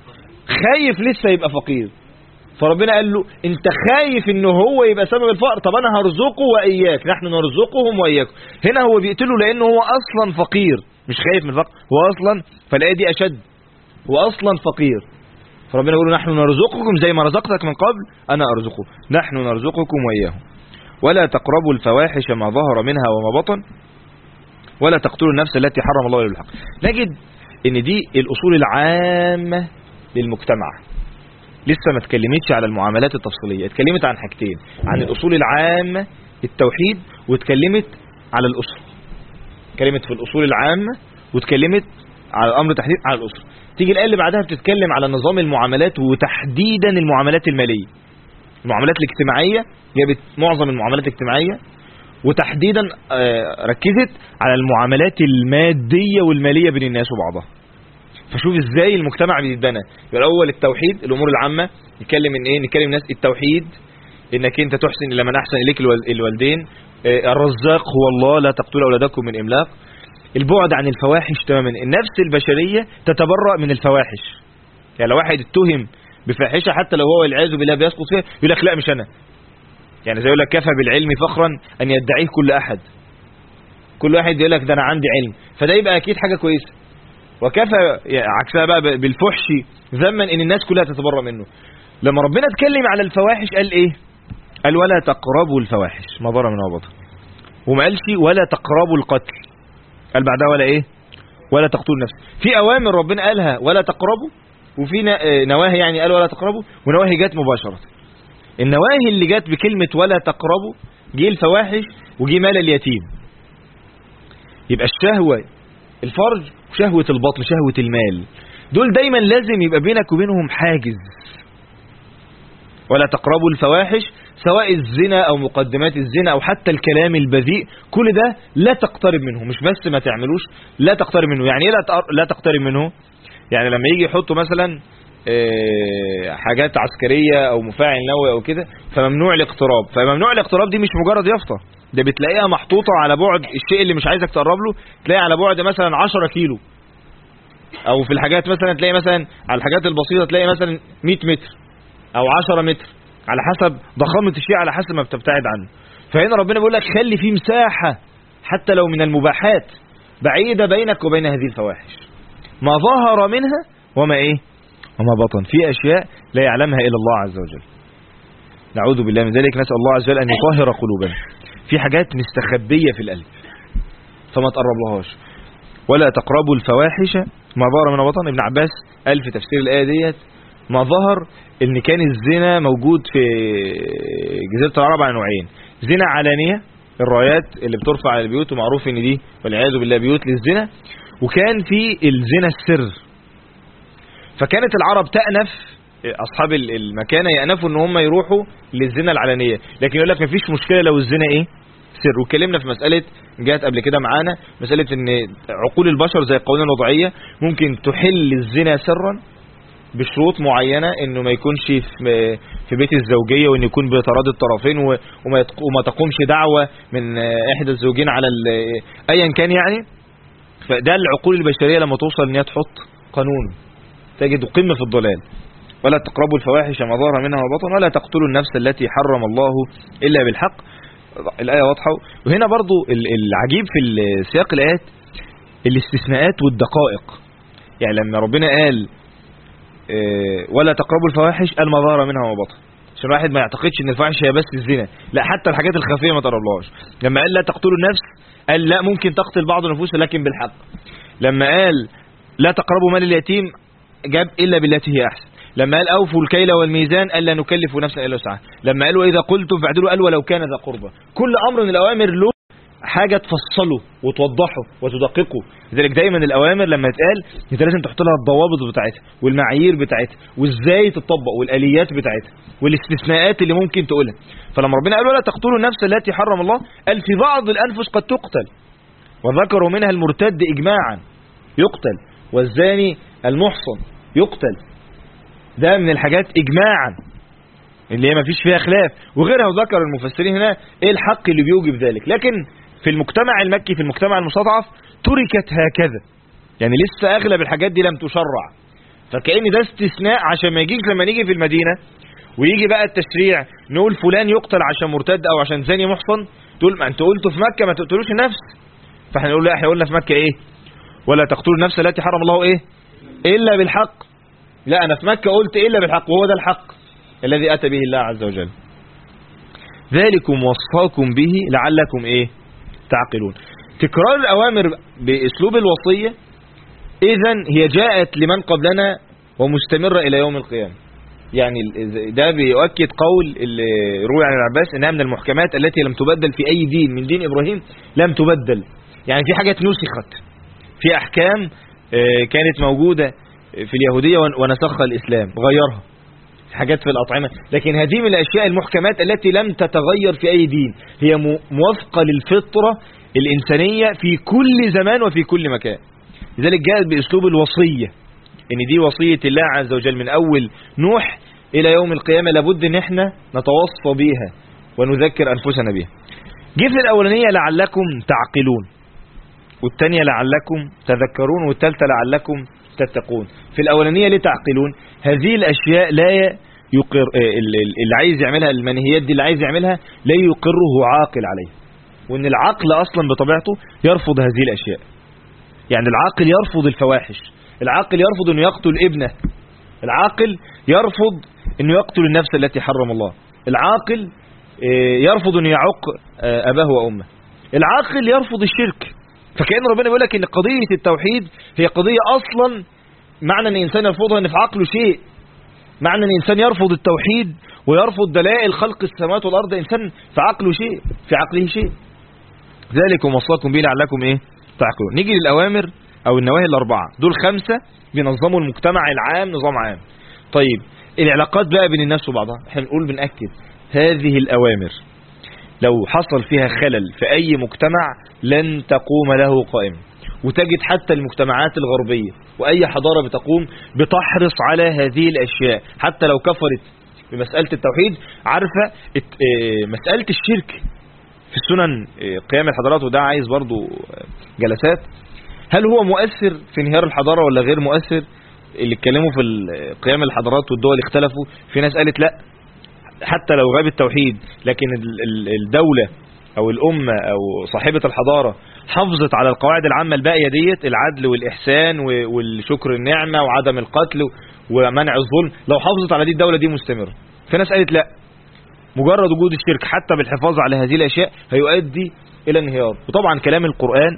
خايف لسه يبقى فقير، فربنا قال له انت خايف انه هو يبقى سبب الفقر، طب انا هرزقه واياك، نحن نرزقهم واياكم. هنا هو بيقتله لانه هو اصلا فقير، مش خايف من الفقر، هو اصلا، فالايه دي اشد، هو اصلا فقير. فربنا يقول له نحن نرزقكم زي ما رزقتك من قبل انا ارزقه، نحن نرزقكم واياهم. ولا تقربوا الفواحش ما ظهر منها وما بطن ولا تقتلوا النفس التي حرم الله الا بالحق. نجد ان دي الاصول العامه للمجتمع، لسه ما اتكلمتش على المعاملات التفصيليه، اتكلمت عن حاجتين، عن الاصول العامه التوحيد، واتكلمت على الاسره. اتكلمت في الاصول العامه واتكلمت على الامر تحديد على الاسره. تيجي الايه اللي بعدها بتتكلم على نظام المعاملات، وتحديدا المعاملات الماليه، المعاملات الاجتماعيه، جابت معظم المعاملات الاجتماعيه، وتحديدا ركزت على المعاملات الماديه والماليه بين الناس وبعضها. فشوف ازاي المجتمع بيتبنى. الاول التوحيد، الامور العامه، نتكلم ان ايه، نتكلم الناس التوحيد، انك انت تحسن الى من احسن اليك الوالدين، الرزاق هو الله، لا تقتلوا اولادكم من املاق، البعد عن الفواحش تماما. النفس البشريه تتبرأ من الفواحش، يعني لو واحد اتهم بفاحشه حتى لو هو والعياذ بالله بيسقط فيها، يقول لك لا مش انا، يعني زي يقول لك كفى بالعلم فخرا ان يدعيه كل احد، كل واحد يقول لك ده انا عندي علم، فده يبقى اكيد حاجه كويسه. وكفى يعني عكسها بقى بالفحش ذما ان الناس كلها تتبرأ منه. لما ربنا اتكلم على الفواحش قال ايه؟ قال ولا تقربوا الفواحش ما ظهر منها وما بطن، وما قالش ولا تقربوا القتل، قال بعدها ولا ايه؟ ولا تقتلوا النفس. في اوامر ربنا قالها ولا تقربوا، وفي نواهي يعني قال ولا تقربوا، ونواهي جت مباشره. النواهي اللي جت بكلمه ولا تقربوا جه الفواحش وجه مال اليتيم. يبقى الشهوه الفرج وشهوه البطن شهوه المال، دول دايما لازم يبقى بينك وبينهم حاجز. ولا تقربوا الفواحش، سواء الزنا او مقدمات الزنا او حتى الكلام البذيء، كل ده لا تقترب منه، مش بس ما تعملوش، لا تقترب منه. يعني ايه لا تقترب منه؟ يعني لما يجي يحطوا مثلا حاجات عسكرية او مفاعل نووي او كده، فممنوع الاقتراب. فممنوع الاقتراب دي مش مجرد يافطة، ده بتلاقيها محطوطة على بعد الشيء اللي مش عايزك تقرب له، تلاقيها على بعد مثلا 10 كيلو، او في الحاجات مثلا تلاقي مثلا على الحاجات البسيطة تلاقي مثلا 100 متر او 10 متر، على حسب ضخامة الشيء، على حسب ما بتبتعد عنه. فهنا ربنا بيقول لك خلي فيه مساحة حتى لو من المباحات بعيدة بينك وبين هذه الفواحش، ما ظهر منها وما ايه وما بطن. في اشياء لا يعلمها الا الله عز وجل، نعوذ بالله من ذلك، نسأل الله عز وجل ان يطهر قلوبنا. في حاجات مستخبية في القلب فما تقربلهاش. ولا تقربوا الفواحش ما ظهر منها وبطن. ابن عباس قال في تفسير الآية ديت ما ظهر ان كان الزنا موجود في جزيرة العرب على نوعين: زنا علانية، الرايات اللي بترفع على البيوت ومعروف ان دي والعياذ بالله بيوت للزنا، وكان في الزنا السر. فكانت العرب تأنف، اصحاب المكانة يأنفوا ان هم يروحوا للزنا العلانية، لكن يقول لك مفيش مشكلة لو الزنا ايه سر. واتكلمنا في مسألة جاءت قبل كده معانا، مسألة ان عقول البشر زي القوانين الوضعية ممكن تحل الزنا سرا بشروط معينة، انه ما يكونش في بيت الزوجية، وان يكون بتراضي الطرفين، وما تقومش دعوة من احدى الزوجين على ايا كان يعني. فده العقول البشرية لما توصل ان هي تحط قانون تجد قمة في الضلال. ولا تقربوا الفواحش ما ظهر منها وبطن ولا تقتلوا النفس التي حرم الله الا بالحق. الآية واضحة. وهنا برضو العجيب في سياق الآيات الاستثناءات والدقائق. يعني لما ربنا قال ولا تقربوا الفواحش، قال ما ظهر منها وما بطن، عشان الواحد ما يعتقدش ان الفواحش هي بس الزنا، لا حتى الحاجات الخفية ما تقربلهاش. لما قال لا تقتلوا النفس، قال لا ممكن تقتل بعض النفوس لكن بالحق. لما قال لا تقربوا مال اليتيم، جاب الا بالتي هي احسن. لما قال اوفوا الكيل والميزان، قال لا نكلف نفسا الا وسعها. لما قال واذا قلتم فاعدلوا، قال ولو كان ذا قربى. كل امر من الاوامر له حاجه تفصله وتوضحه وتدققه. لذلك دايما الاوامر لما تقال انت لازم تحط لها الضوابط بتاعتها والمعايير بتاعتها وازاي تطبق والاليات بتاعتها والاستثناءات اللي ممكن تقولها. فلما ربنا قال ولا تقتلوا النفس التي حرم الله، قال في بعض الانفس قد تقتل، وذكروا منها المرتد اجماعا يقتل، والزاني المحصن يقتل، ده من الحاجات اجماعا. اللي هي ما فيش فيها خلاف، وغيرها. وذكر المفسرين هنا ايه الحق اللي بيوجب ذلك. لكن في المجتمع المكي، في المجتمع المستضعف، تركت هكذا، يعني لسه اغلب الحاجات دي لم تشرع، فكأن ده استثناء عشان ما يجيش لما نيجي في المدينة ويجي بقى التشريع نقول فلان يقتل عشان مرتد او عشان زاني محصن، تقول ما انت قلته في مكة ما تقتلوش النفس، فاحنا نقول لا، احنا قلنا في مكة ايه؟ ولا تقتلوا النفس التي حرم الله ايه الا بالحق. لا، انا في مكة قلت الا بالحق، وهو ده الحق الذي اتى به الله عز وجل. ذلكم وصاكم به لعلكم ايه؟ تعقلون. تكرار الاوامر باسلوب الوصية اذن هي جاءت لمن قبلنا ومستمرة الى يوم القيامة. يعني ده بيؤكد قول اللي روي عن العباس انها من المحكمات التي لم تبدل في اي دين من دين ابراهيم، لم تبدل. يعني في حاجات نسخت، في احكام كانت موجودة في اليهودية ونسخها الاسلام، غيرها في حاجات في الاطعمة، لكن هذه من الاشياء المحكمات التي لم تتغير في اي دين، هي موافقة للفطرة الانسانية في كل زمان وفي كل مكان. لذلك جاءت باسلوب الوصية، ان دي وصية الله عز وجل من اول نوح الى يوم القيامة، لابد ان احنا نتوصى بيها ونذكر انفسنا بيها. جه في الاولانية لعلكم تعقلون، والثانية لعلكم تذكرون، والثالثة لعلكم تتقون. في الاولانية ليه تعقلون؟ هذه الاشياء لا يقر اللي عايز يعملها، المنهيات دي اللي عايز يعملها لا يقره عاقل عليه، وان العقل اصلا بطبيعته يرفض هذه الاشياء. يعني العاقل يرفض الفواحش، العاقل يرفض انه يقتل ابنه، العاقل يرفض انه يقتل النفس التي حرم الله، العاقل يرفض انه يعق اباه وامه، العاقل يرفض الشرك. فكأن ربنا بيقول لك ان قضية التوحيد هي قضية اصلا معنى ان الانسان يرفضها ان في عقله شيء، معنى ان الانسان يرفض التوحيد ويرفض دلائل خلق السماوات والارض، انسان في عقله شيء، في عقله شيء. ذلكم وصاكم به لعلكم ايه؟ تعقلون. نيجي للاوامر او النواهي الاربعة، دول 5 بينظموا المجتمع العام نظام عام. طيب العلاقات بقى بين الناس وبعضها، احنا بنقول بنأكد هذه الاوامر لو حصل فيها خلل في اي مجتمع لن تقوم له قائمة. وتجد حتى المجتمعات الغربية واي حضارة بتقوم بتحرص على هذه الاشياء، حتى لو كفرت بمسألة التوحيد، عارفة مسألة الشرك في السنن قيام الحضارات، وده عايز برضو جلسات. هل هو مؤثر في انهيار الحضارة ولا غير مؤثر؟ اللي اتكلموا في قيام الحضارات والدول اختلفوا، في ناس قالت لا، حتى لو غاب التوحيد لكن الدولة او الامة او صاحبة الحضارة حافظت على القواعد العامة الباقية ديت، العدل والاحسان والشكر النعمة وعدم القتل ومنع الظلم، لو حافظت على دي الدولة دي مستمرة. في ناس قالت لا، مجرد وجود الشرك حتى بالحفاظ على هذه الاشياء هيؤدي الى انهيار. وطبعا كلام القرآن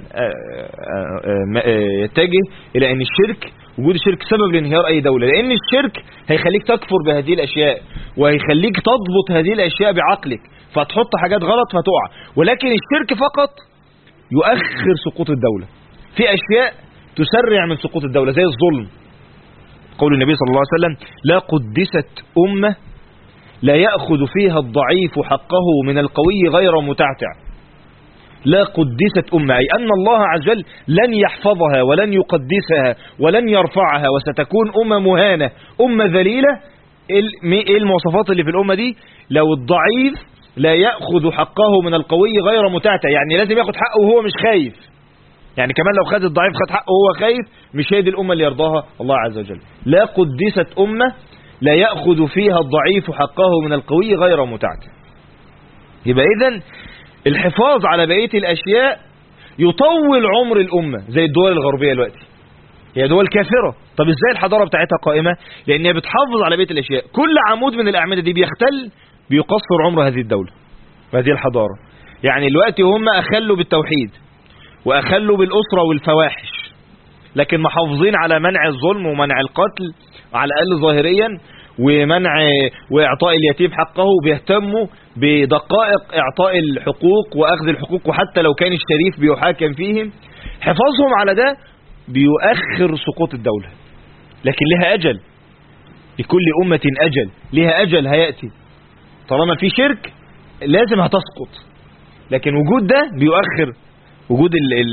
يتجه الى ان الشرك، وجود الشرك سبب لانهيار اي دولة، لان الشرك هيخليك تكفر بهذه الاشياء وهيخليك تضبط هذه الاشياء بعقلك، فتحط حاجات غلط فتقع. ولكن الشرك فقط يؤخر سقوط الدولة، في اشياء تسرع من سقوط الدولة زي الظلم. قول النبي صلى الله عليه وسلم: لا قدست امة لا يأخذ فيها الضعيف حقه من القوي غير متعتع. لا قدست أمة، أي أن الله عز وجل لن يحفظها ولن يقدسها ولن يرفعها، وستكون أمة مهانة، أمة ذليلة. إيه المواصفات اللي في الأمة دي؟ لو الضعيف لا يأخذ حقه من القوي غير متعتع، يعني لازم ياخد حقه وهو مش خايف. يعني كمان لو خد الضعيف خد حقه وهو خايف، مش هي دي الأمة اللي يرضاها الله عز وجل. لا قدست أمة لا يأخذ فيها الضعيف حقه من القوي غير متعتع. يبقى إذن الحفاظ على بقية الأشياء يطول عمر الأمة، زي الدول الغربية دلوقتي، هي دول كافرة. طب إزاي الحضارة بتاعتها قائمة؟ لأن هي بتحافظ على بقية الأشياء. كل عمود من الأعمدة دي بيختل بيقصر عمر هذه الدولة وهذه الحضارة. يعني دلوقتي هم أخلوا بالتوحيد وأخلوا بالأسرة والفواحش، لكن محافظين على منع الظلم ومنع القتل على الأقل ظاهريا، ومنع وإعطاء اليتيم حقه، بيهتموا بدقائق إعطاء الحقوق وأخذ الحقوق، وحتى لو كان الشريف بيحاكم فيهم. حفاظهم على ده بيؤخر سقوط الدولة، لكن لها أجل، لكل أمة أجل، لها أجل هيأتي. طالما في شرك لازم هتسقط، لكن وجود ده بيؤخر، وجود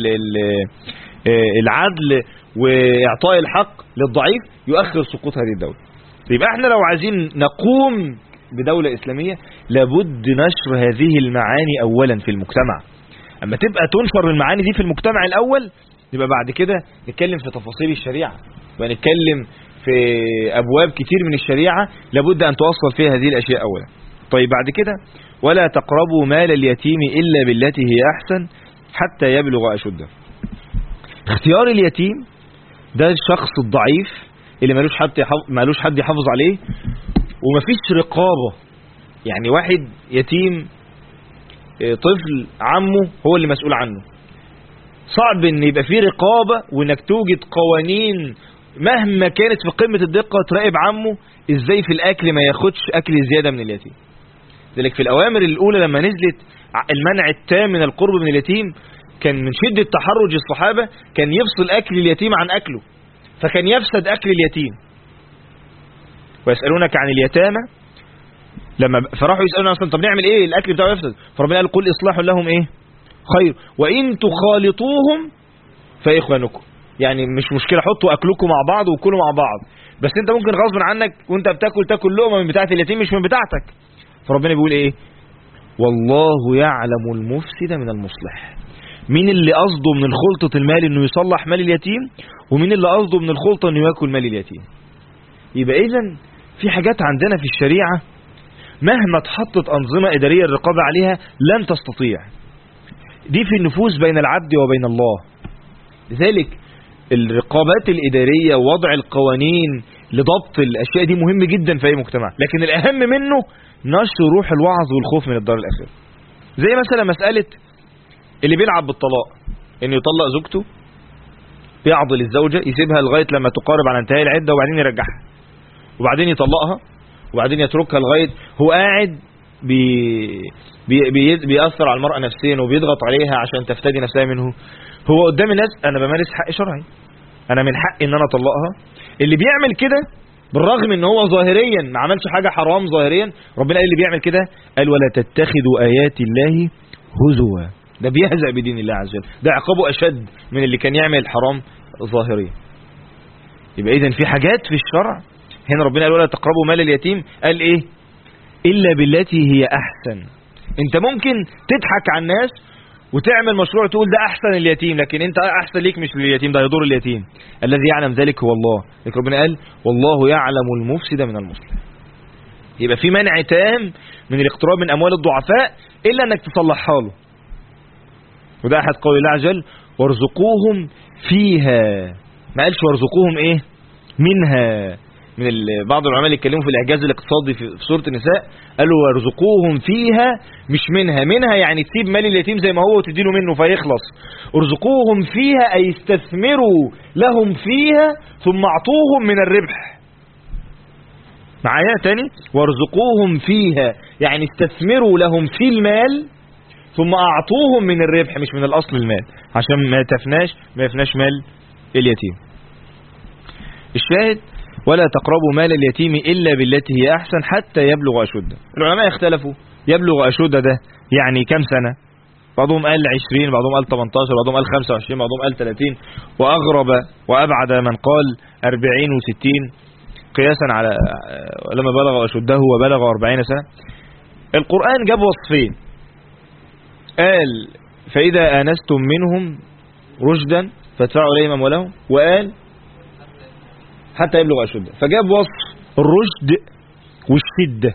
العدل وإعطاء الحق للضعيف يؤخر سقوط هذه الدولة. يبقى احنا لو عايزين نقوم بدولة إسلامية لابد نشر هذه المعاني أولا في المجتمع. أما تبقى تنشر المعاني دي في المجتمع الأول، يبقى بعد كده نتكلم في تفاصيل الشريعة ونتكلم في أبواب كتير من الشريعة لابد أن توصل فيها هذه الأشياء أولا. طيب بعد كده ولا تقربوا مال اليتيم إلا بالتي هي أحسن حتى يبلغ أشده. اختيار اليتيم ده الشخص الضعيف اللي مالوش حد يحافظ عليه ومفيش رقابة. يعني واحد يتيم طفل عمه هو اللي مسؤول عنه، صعب ان يبقى فيه رقابة وانك توجد قوانين مهما كانت في قمة الدقة تراقب عمه ازاي في الاكل ما ياخدش اكل زيادة من اليتيم. ذلك في الاوامر الاولى لما نزلت المنع التام من القرب من اليتيم، كان من شدة تحرج الصحابة كان يفصل اكل اليتيم عن اكله، فكان يفسد اكل اليتيم. ويسألونك عن اليتامى، لما فراحوا يسألون اصلا طب نعمل ايه الاكل بتاعه يفسد، فربنا قال قل اصلاح لهم ايه خير وان تخالطوهم فاخوانكم. يعني مش مشكلة حطوا اكلكم مع بعض وكلوا مع بعض، بس انت ممكن غصب عنك وانت بتاكل تاكل لقمة من بتاعة اليتيم مش من بتاعتك. فربنا بيقول ايه والله يعلم المفسد من المصلح. مين اللي قصده من الخلطة المال انه يصلح مال اليتيم، ومين اللي قصده من الخلطة انه ياكل مال اليتيم. يبقى اذن في حاجات عندنا في الشريعة مهما تحطت أنظمة إدارية الرقابة عليها لن تستطيع. دي في النفوذ بين العبد وبين الله. لذلك الرقابات الإدارية ووضع القوانين لضبط الأشياء دي مهم جدا في أي مجتمع، لكن الأهم منه نشر روح الوعظ والخوف من الدار الآخرة. زي مثلا مسألة اللي بيلعب بالطلاق، إنه يطلق زوجته، يعضل الزوجة، يسيبها لغاية لما تقارب على انتهاء العدة وبعدين يرجعها، وبعدين يطلقها، وبعدين يتركها لغاية هو قاعد بيأثر على المرأة نفسيا وبيضغط عليها عشان تفتدي نفسها منه. هو قدام الناس أنا بمارس حق شرعي، أنا من حقي إن أنا أطلقها. اللي بيعمل كده بالرغم إن هو ظاهريا ما عملش حاجة حرام ظاهريا، ربنا قال اللي بيعمل كده قال ولا تتخذوا آيات الله هزوا. ده بيهزأ بدين الله عز وجل، ده عقابه أشد من اللي كان يعمل حرام ظاهريا. يبقى إذن في حاجات في الشرع هنا ربنا قال ولا تقربوا مال اليتيم، قال ايه الا بالتي هي احسن. انت ممكن تضحك على الناس وتعمل مشروع تقول ده احسن اليتيم، لكن انت احسن ليك مش لليتيم، ده يضر اليتيم. الذي يعلم ذلك هو الله. لكن ربنا قال والله يعلم المفسد من المصلح. يبقى في منع تام من الاقتراب من اموال الضعفاء الا انك تصلحها له. وده احد قول الله عز وجل وارزقوهم فيها، ما قالش وارزقوهم ايه منها. من بعض العلماء اللي اتكلموا في الاعجاز الاقتصادي في سوره النساء قالوا وارزقوهم فيها مش منها. منها يعني تسيب مال اليتيم زي ما هو وتديله منه فيخلص. ارزقوهم فيها اي استثمروا لهم فيها ثم اعطوهم من الربح. معايا تاني وارزقوهم فيها يعني استثمروا لهم في المال ثم اعطوهم من الربح مش من الاصل المال، عشان ما يفناش مال اليتيم. الشاهد ولا تقربوا مال اليتيم إلا بالتي هي أحسن حتى يبلغ أشده. العلماء اختلفوا يبلغ أشده ده يعني كم سنة؟ بعضهم قال 20، بعضهم قال 18، بعضهم قال 25، بعضهم قال 30، وأغرب وأبعد من قال 40 و60 قياسا على لما بلغ أشده وبلغ 40 سنة. القرآن جاب وصفين، قال فإذا آنستم منهم رشدا فادفعوا إليهم أموالهم، وقال حتى يبلغ أشده. فجاب وصف الرشد والشدة.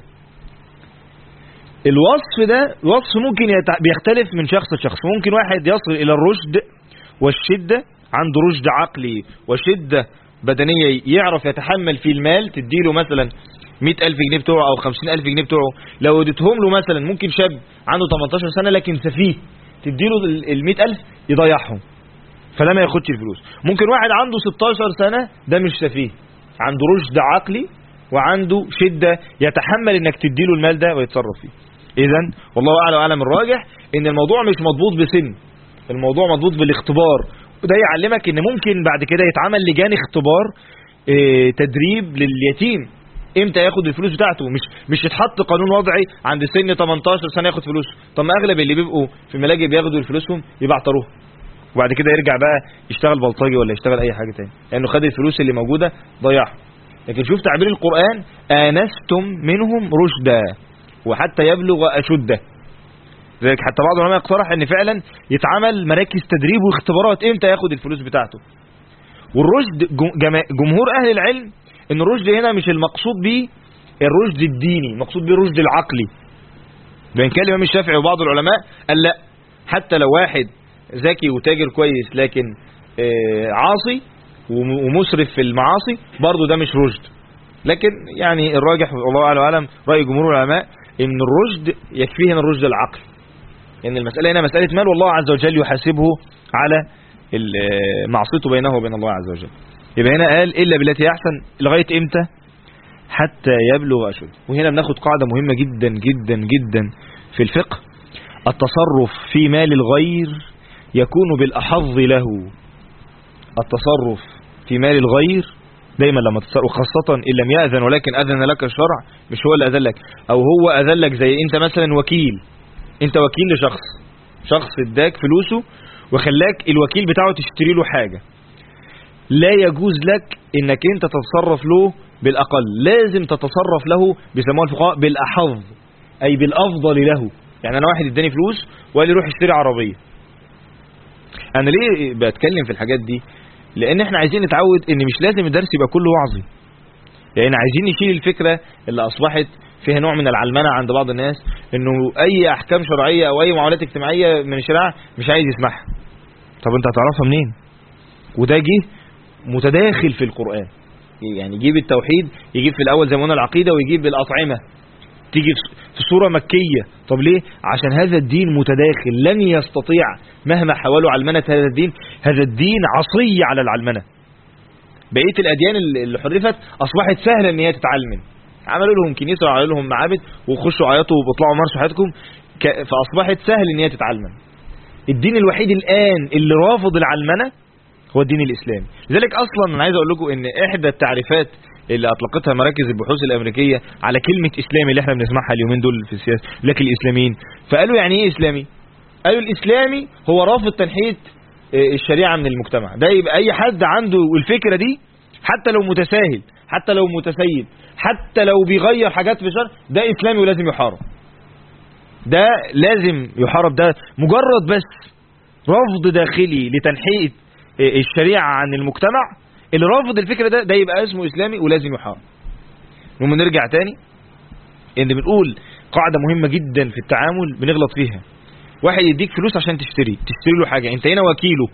الوصف ده وصف ممكن بيختلف من شخص لشخص. ممكن واحد يصل إلى الرشد والشدة، عنده رشد عقلي وشدة بدنية يعرف يتحمل في المال. تديله مثلا 100,000 جنيه بتوعه أو 50,000 جنيه بتوعه، لو اديتهم له مثلا ممكن شاب عنده 18 سنة لكن سفيه، تديله 100,000 يضيعهم فلا ما ياخدش الفلوس. ممكن واحد عنده 16 سنة ده مش سفيه، عنده رشد عقلي وعنده شدة يتحمل انك تديله المال ده ويتصرف فيه. اذن والله اعلم وأعلم الراجح ان الموضوع مش مضبوط بسن، الموضوع مضبوط بالاختبار. وده يعلمك ان ممكن بعد كده يتعمل لجان اختبار تدريب لليتيم امتى ياخد الفلوس بتاعته. مش يتحط قانون وضعي عند سن 18 سنة ياخد فلوس. طب ما اغلب اللي بيبقوا في الملاجئ بياخدوا فلوسهم يبعتروها وبعد كده يرجع بقى يشتغل بلطجي ولا يشتغل اي حاجة تاني لانه خد الفلوس اللي موجودة ضيعها. لكن شوف تعبير القرآن: آنستم منهم رشدا وحتى يبلغ أشده. ذلك حتى بعض العلماء اقترح ان فعلا يتعمل مراكز تدريب واختبارات امتى ياخد الفلوس بتاعته. والرشد جمهور اهل العلم ان الرشد هنا مش المقصود به الرشد الديني، مقصود به الرشد العقلي. بين كان الامام الشافعي وبعض العلماء قال لا، حتى لو واحد ذكي وتاجر كويس لكن عاصي ومسرف في المعاصي برضه ده مش رشد. لكن يعني الراجح والله اعلم راي جمهور العلماء ان الرشد يكفيه هنا الرشد العقلي، ان المساله هنا مساله مال والله عز وجل يحاسبه على معصيته بينه وبين الله عز وجل. يبقى هنا قال الا بالتي احسن لغايه امتى؟ حتى يبلغ اشده. وهنا بناخد قاعده مهمه جدا جدا جدا في الفقه: التصرف في مال الغير يكون بالاحظ له. التصرف في مال الغير دايما لما تتصرف، خاصه ان لم ياذن ولكن اذن لك الشرع، مش هو اللي اذن لك، او هو اذن لك. زي انت مثلا وكيل، انت وكيل شخص اداك فلوسه وخلاك الوكيل بتاعه تشتري له حاجه، لا يجوز لك انك انت تتصرف له بالاقل، لازم تتصرف له بيسموها الفقهاء بالاحظ، اي بالافضل له. يعني انا واحد اداني فلوس وقال لي روح اشتري عربيه. انا ليه بتكلم في الحاجات دي؟ لان احنا عايزين نتعود ان مش لازم الدرس يبقى كله وعظي، لان عايزين نشيل الفكره اللي اصبحت فيها نوع من العلمنه عند بعض الناس، انه اي احكام شرعيه او اي معاملات اجتماعيه من الشريعه مش عايز يسمعها. طب انت هتعرفها منين؟ وده جه متداخل في القرآن، يعني يجيب التوحيد، يجيب في الأول زي ما قلنا العقيدة، ويجيب الأطعمة، تيجي في سورة مكية. طب ليه؟ عشان هذا الدين متداخل، لن يستطيع مهما حاولوا علمنة هذا الدين عصي على العلمنة. بقية الأديان اللي حرفت أصبحت سهلة إن هي تتعلمن، عملوا لهم كنيسة وعملوا لهم معابد وخشوا عيطوا وبطلعوا مارسوا حياتكم، فأصبحت سهل إن هي تتعلمن. الدين الوحيد الآن اللي رافض العلمنة هو الدين الإسلامي. لذلك أصلا أنا عايز أقول لكم إن إحدى التعريفات اللي أطلقتها مراكز البحوث الأمريكية على كلمة إسلامي اللي احنا بنسمعها اليومين دول في السياسة، لكن الإسلاميين، فقالوا يعني إيه إسلامي؟ قالوا الإسلامي هو رافض تنحية الشريعة من المجتمع. ده يبقى أي حد عنده الفكرة دي، حتى لو متساهل، حتى لو متسيد، حتى لو بيغير حاجات في الشرع، ده إسلامي ولازم يحارب. ده لازم يحارب، ده مجرد بس رفض داخلي لتنحية الشريعة عن المجتمع. اللي رافض الفكرة ده يبقى اسمه إسلامي ولازم يحارب. نقوم نرجع تاني ان بنقول قاعدة مهمة جدا في التعامل بنغلط فيها: واحد يديك فلوس عشان تشتري له حاجة، انت هنا وكيله،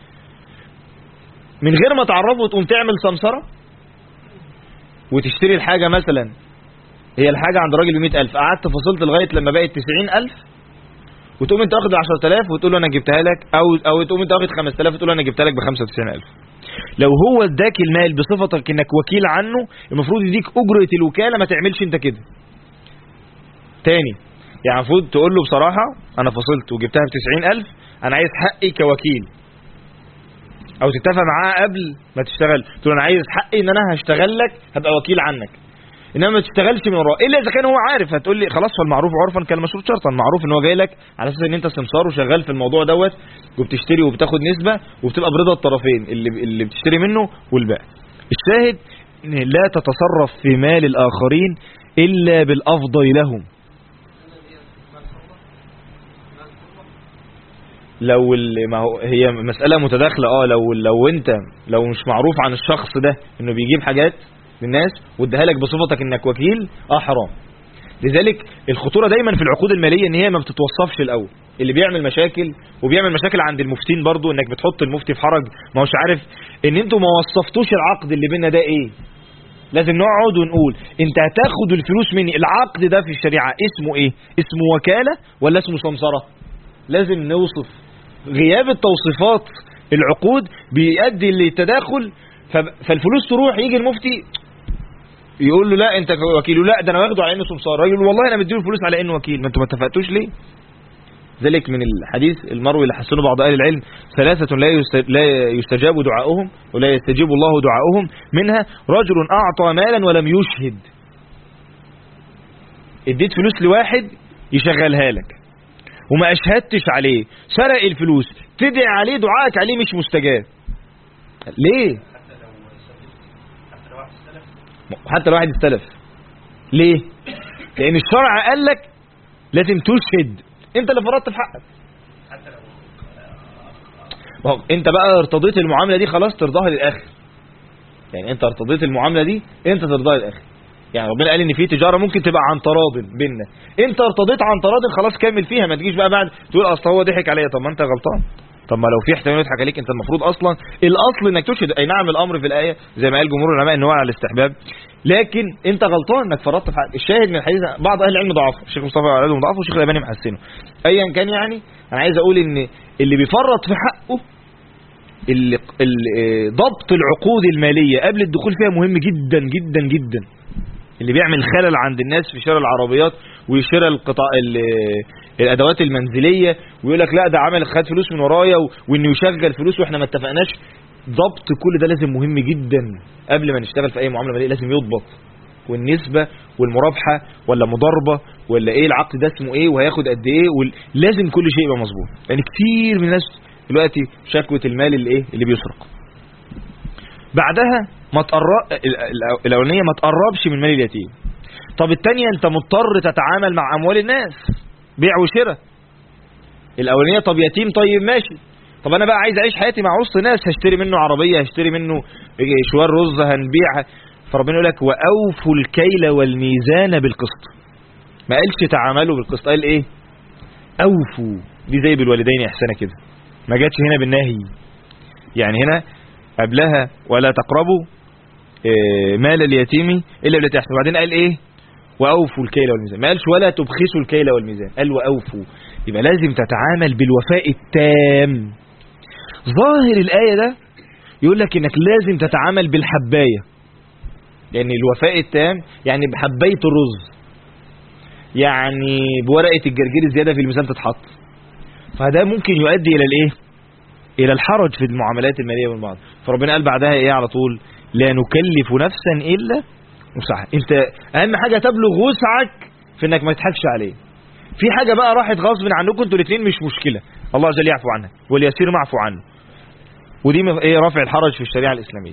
من غير ما تعرفه تقوم تعمل سمسرة وتشتري الحاجة. مثلا هي الحاجة عند راجل ب100,000، قعدت فصلت لغاية لما بقت 90,000، وتقوم انت واخد 10,000 وتقول له انا جبتها لك، او تقوم انت واخد 5,000 وتقول له انا جبتها لك ب95,000. لو هو اداك المال بصفتك انك وكيل عنه، المفروض يديك اجرة الوكالة، ما تعملش انت كده تاني. يعني المفروض تقول له بصراحة انا فصلت وجبتها ب90,000، انا عايز حقي كوكيل. او تتفق معاه قبل ما تشتغل، تقول انا عايز حقي ان انا هشتغل لك، هبقى وكيل عنك، انما ما تشتغلش من وراه الا اذا كان هو عارف. هتقول لي خلاص، فالمعروف عرفا كالمشروط شرطا. معروف ان هو جاي لك على اساس ان انت سمسار وشغال في الموضوع دوت، وبتشتري وبتاخد نسبة وبتبقى برضا الطرفين، اللي بتشتري منه والبائع. الشاهد ان لا تتصرف في مال الاخرين الا بالافضل لهم. لو ما هو هي مسألة متداخلة. لو مش معروف عن الشخص ده انه بيجيب حاجات للناس واديها لك بصفتك انك وكيل، حرام. لذلك الخطورة دايما في العقود المالية ان هي ما بتتوصفش الاول. اللي بيعمل مشاكل، وبيعمل مشاكل عند المفتين برضو، انك بتحط المفتي في حرج، ما هوش عارف ان انتوا ما وصفتوش العقد اللي بيننا ده ايه. لازم نقعد ونقول انت هتاخد الفلوس مني، العقد ده في الشريعة اسمه ايه؟ اسمه وكالة ولا اسمه سمسرة؟ لازم نوصف. غياب التوصيفات العقود بيؤدي للتداخل، فالفلوس تروح، يجي المفتي يقول له لا انت وكيل، لا ده انا واخده على انه سمسار. الراجل والله انا مديله الفلوس على انه وكيل، ما انتوا ما اتفقتوش ليه؟ ذلك من الحديث المروي اللي حسنه بعض اهل العلم: ثلاثة لا يستجاب دعاؤهم ولا يستجيب الله دعاؤهم، منها رجل اعطى مالا ولم يشهد. اديت فلوس لواحد يشغلها لك وما اشهدتش عليه، سرق الفلوس، تدعي عليه، دعائك عليه مش مستجاب. ليه؟ حتى لو واحد استلف. ليه؟ لان الشرع قال لك لازم تشهد، انت اللي فرطت في حقك. انت بقى ارتضيت المعامله دي خلاص ترضاها للاخر. يعني انت ارتضيت المعامله دي انت ترضاها للاخر. يعني ربنا قال ان في تجاره ممكن تبقى عن تراض بيننا، انت ارتضيت عن تراض خلاص كمل فيها. ما تجيش بقى بعد تقول اصل هو ضحك عليا. طب ما انت غلطان. طب ما لو في احتمال يضحك عليك انت المفروض اصلا الاصل انك تشهد. اي نعم الامر في الايه زي ما قال جمهور العلماء ان هو على الاستحباب، لكن انت غلطان انك فرطت في حق. الشاهد من الحديث بعض اهل العلم ضعفه، الشيخ مصطفى العلادي ضعفه والشيخ الالباني محسنه. ايا كان يعني انا عايز اقول ان اللي بيفرط في حقه ضبط العقود الماليه قبل الدخول فيها مهم جدا جدا جدا. اللي بيعمل خلل عند الناس في شراء العربيات وشراء الادوات المنزليه ويقول لك لا ده عمل خد فلوس من ورايا وانه يشغل فلوس واحنا ما اتفقناش. ضبط كل ده لازم مهم جدا قبل ما نشتغل في اي معامله ماليه، لازم يضبط. والنسبه والمرابحه ولا مضاربه ولا ايه العقد ده اسمه ايه وهياخد قد ايه لازم كل شيء يبقى مظبوط. يعني كتير من الناس دلوقتي شكوى المال اللي بيسرق. بعدها ما تقرب الاولانيه ما تقربش من مال اليتيم. طب الثانيه انت مضطر تتعامل مع اموال الناس بيع وشراء. الاولانيه طب يتيم طيب ماشي، طب انا بقى عايز اعيش حياتي مع وسط ناس، هشتري منه عربيه، هشتري منه شوار رز هنبيعها. فربنا يقول لك واوفوا الكيل والميزان بالقسط. ما قالش تعاملوا بالقسط، قال ايه؟ اوفوا. دي زي بالوالدين احسانا كده، ما جاتش هنا بالنهي. يعني هنا قبلها ولا تقربوا مال اليتيم الا بالتي احسن، وبعدين قال ايه؟ واوفوا الكيل والميزان. ما قالش ولا تبخسوا الكيل والميزان، قال واوفوا. يبقى لازم تتعامل بالوفاء التام. ظاهر الايه ده يقول لك انك لازم تتعامل بالحبايه. يعني الوفاء التام يعني بحبايه الرز، يعني بورقه الجرجير الزياده في الميزان تتحط. فده ممكن يؤدي الى الايه؟ الى الحرج في المعاملات الماليه بين بعض. فربنا قال بعدها ايه على طول؟ لا نكلف نفسا الا وسعها. انت اهم حاجه تبلغ وسعك في انك ما تضحكش عليه. في حاجه بقى راحت غصب عنكم انتوا الاثنين مش مشكله، الله عز وجل يعفو عنها واليسير معفو عنه. ودي ايه؟ رفع الحرج في الشريعه الاسلاميه.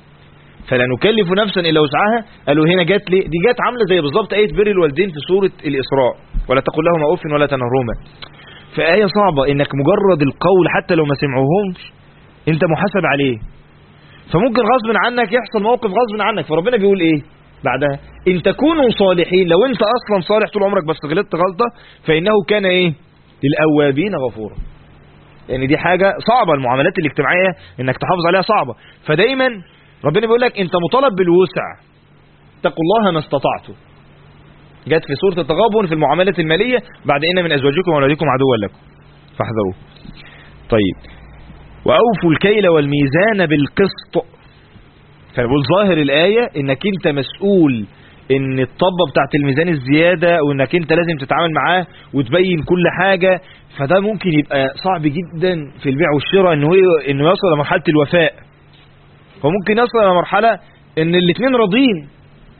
فلا نكلف نفسا الا وسعها. قالوا هنا جت ليه؟ دي جت عامله زي بالظبط ايه بر الوالدين في سوره الاسراء، ولا تقل لهما اف ولا تنهرهما. فآية صعبة انك مجرد القول حتى لو ما سمعوهمش انت محاسب عليه. فممكن غصب عنك يحصل موقف غصب عنك. فربنا بيقول ايه بعدها؟ ان تكونوا صالحين. لو انت اصلا صالح طول عمرك بس غلطت غلطة فانه كان ايه؟ للاوابين غفورا. يعني دي حاجة صعبة، المعاملات الاجتماعية انك تحافظ عليها صعبة. فدايما ربنا بيقول لك انت مطالب بالوسع، اتقوا الله ما استطعتم. جت في سورة التغابن في المعاملات المالية بعد إن من أزواجكم وأولادكم عدوا لكم فاحذروه. طيب وأوفوا الكيل والميزان بالقسط. فبقول ظاهر الآية إنك أنت مسؤول إن الطبة بتاعت الميزان الزيادة وإنك أنت لازم تتعامل معاه وتبين كل حاجة. فده ممكن يبقى صعب جدا في البيع والشراء إنه يصل لمرحلة الوفاء. فممكن يصل لمرحلة إن الاثنين راضين.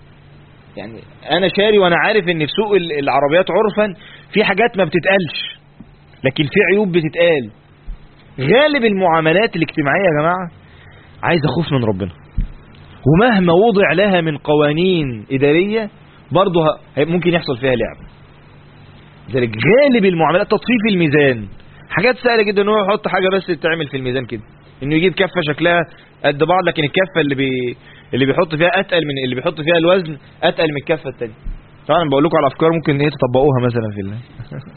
يعني انا شاري وانا عارف ان في سوق العربيات عرفا في حاجات ما بتتقالش لكن في عيوب بتتقال. غالب المعاملات الاجتماعية يا جماعة عايزة خوف من ربنا، ومهما وضع لها من قوانين إدارية برضه ممكن يحصل فيها لعب. لذلك غالب المعاملات تطفيف الميزان، حاجات سهلة جدا انه يحط حاجة بس تعمل في الميزان كده، انه يجيب كفة شكلها قد بعض لكن الكفة اللي بيحط فيها اتقل من اللي بيحط فيها الوزن، اتقل من الكفة التانية. طبعا بقول لكم على افكار ممكن ايه تطبقوها مثلا في الله.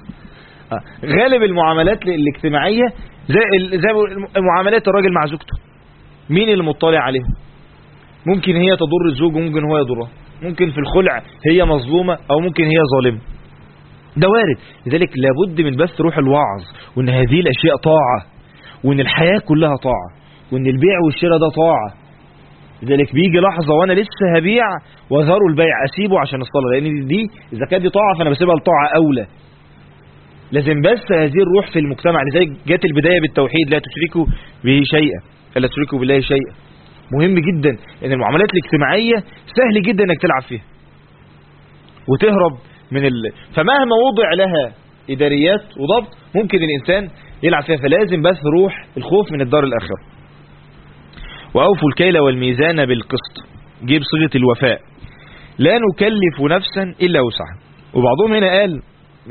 غالب المعاملات الاجتماعية زي معاملات الراجل مع زوجته، مين اللي مطلع عليهم؟ ممكن هي تضر الزوج وممكن هو يضرها، ممكن في الخلع هي مظلومة او ممكن هي ظالمة، ده وارد. لذلك لابد من بث روح الوعظ، وان هذه الاشياء طاعة، وان الحياة كلها طاعة، وان البيع والشراء ده طاعة. لذلك بيجي لحظة وانا لسه هبيع وذروا البيع، اسيبه عشان الصلاة، لان دي اذا كانت دي طاعة فانا بسيبها لطاعة اولى. لازم بس هذه الروح في المجتمع. لذلك جت البداية بالتوحيد، لا تشركوا به شيئا، لا تشركوا بالله شيئا. مهم جدا ان المعاملات الاجتماعية سهل جدا انك تلعب فيها وتهرب من فمهما وضع لها اداريات وضبط ممكن الانسان يلعب فيها. فلازم بس روح الخوف من الدار الاخرة. واوفوا الكيل والميزان بالقسط. جه بصيغة الوفاء، لا نكلف نفسا إلا وسعها. وبعضهم هنا قال،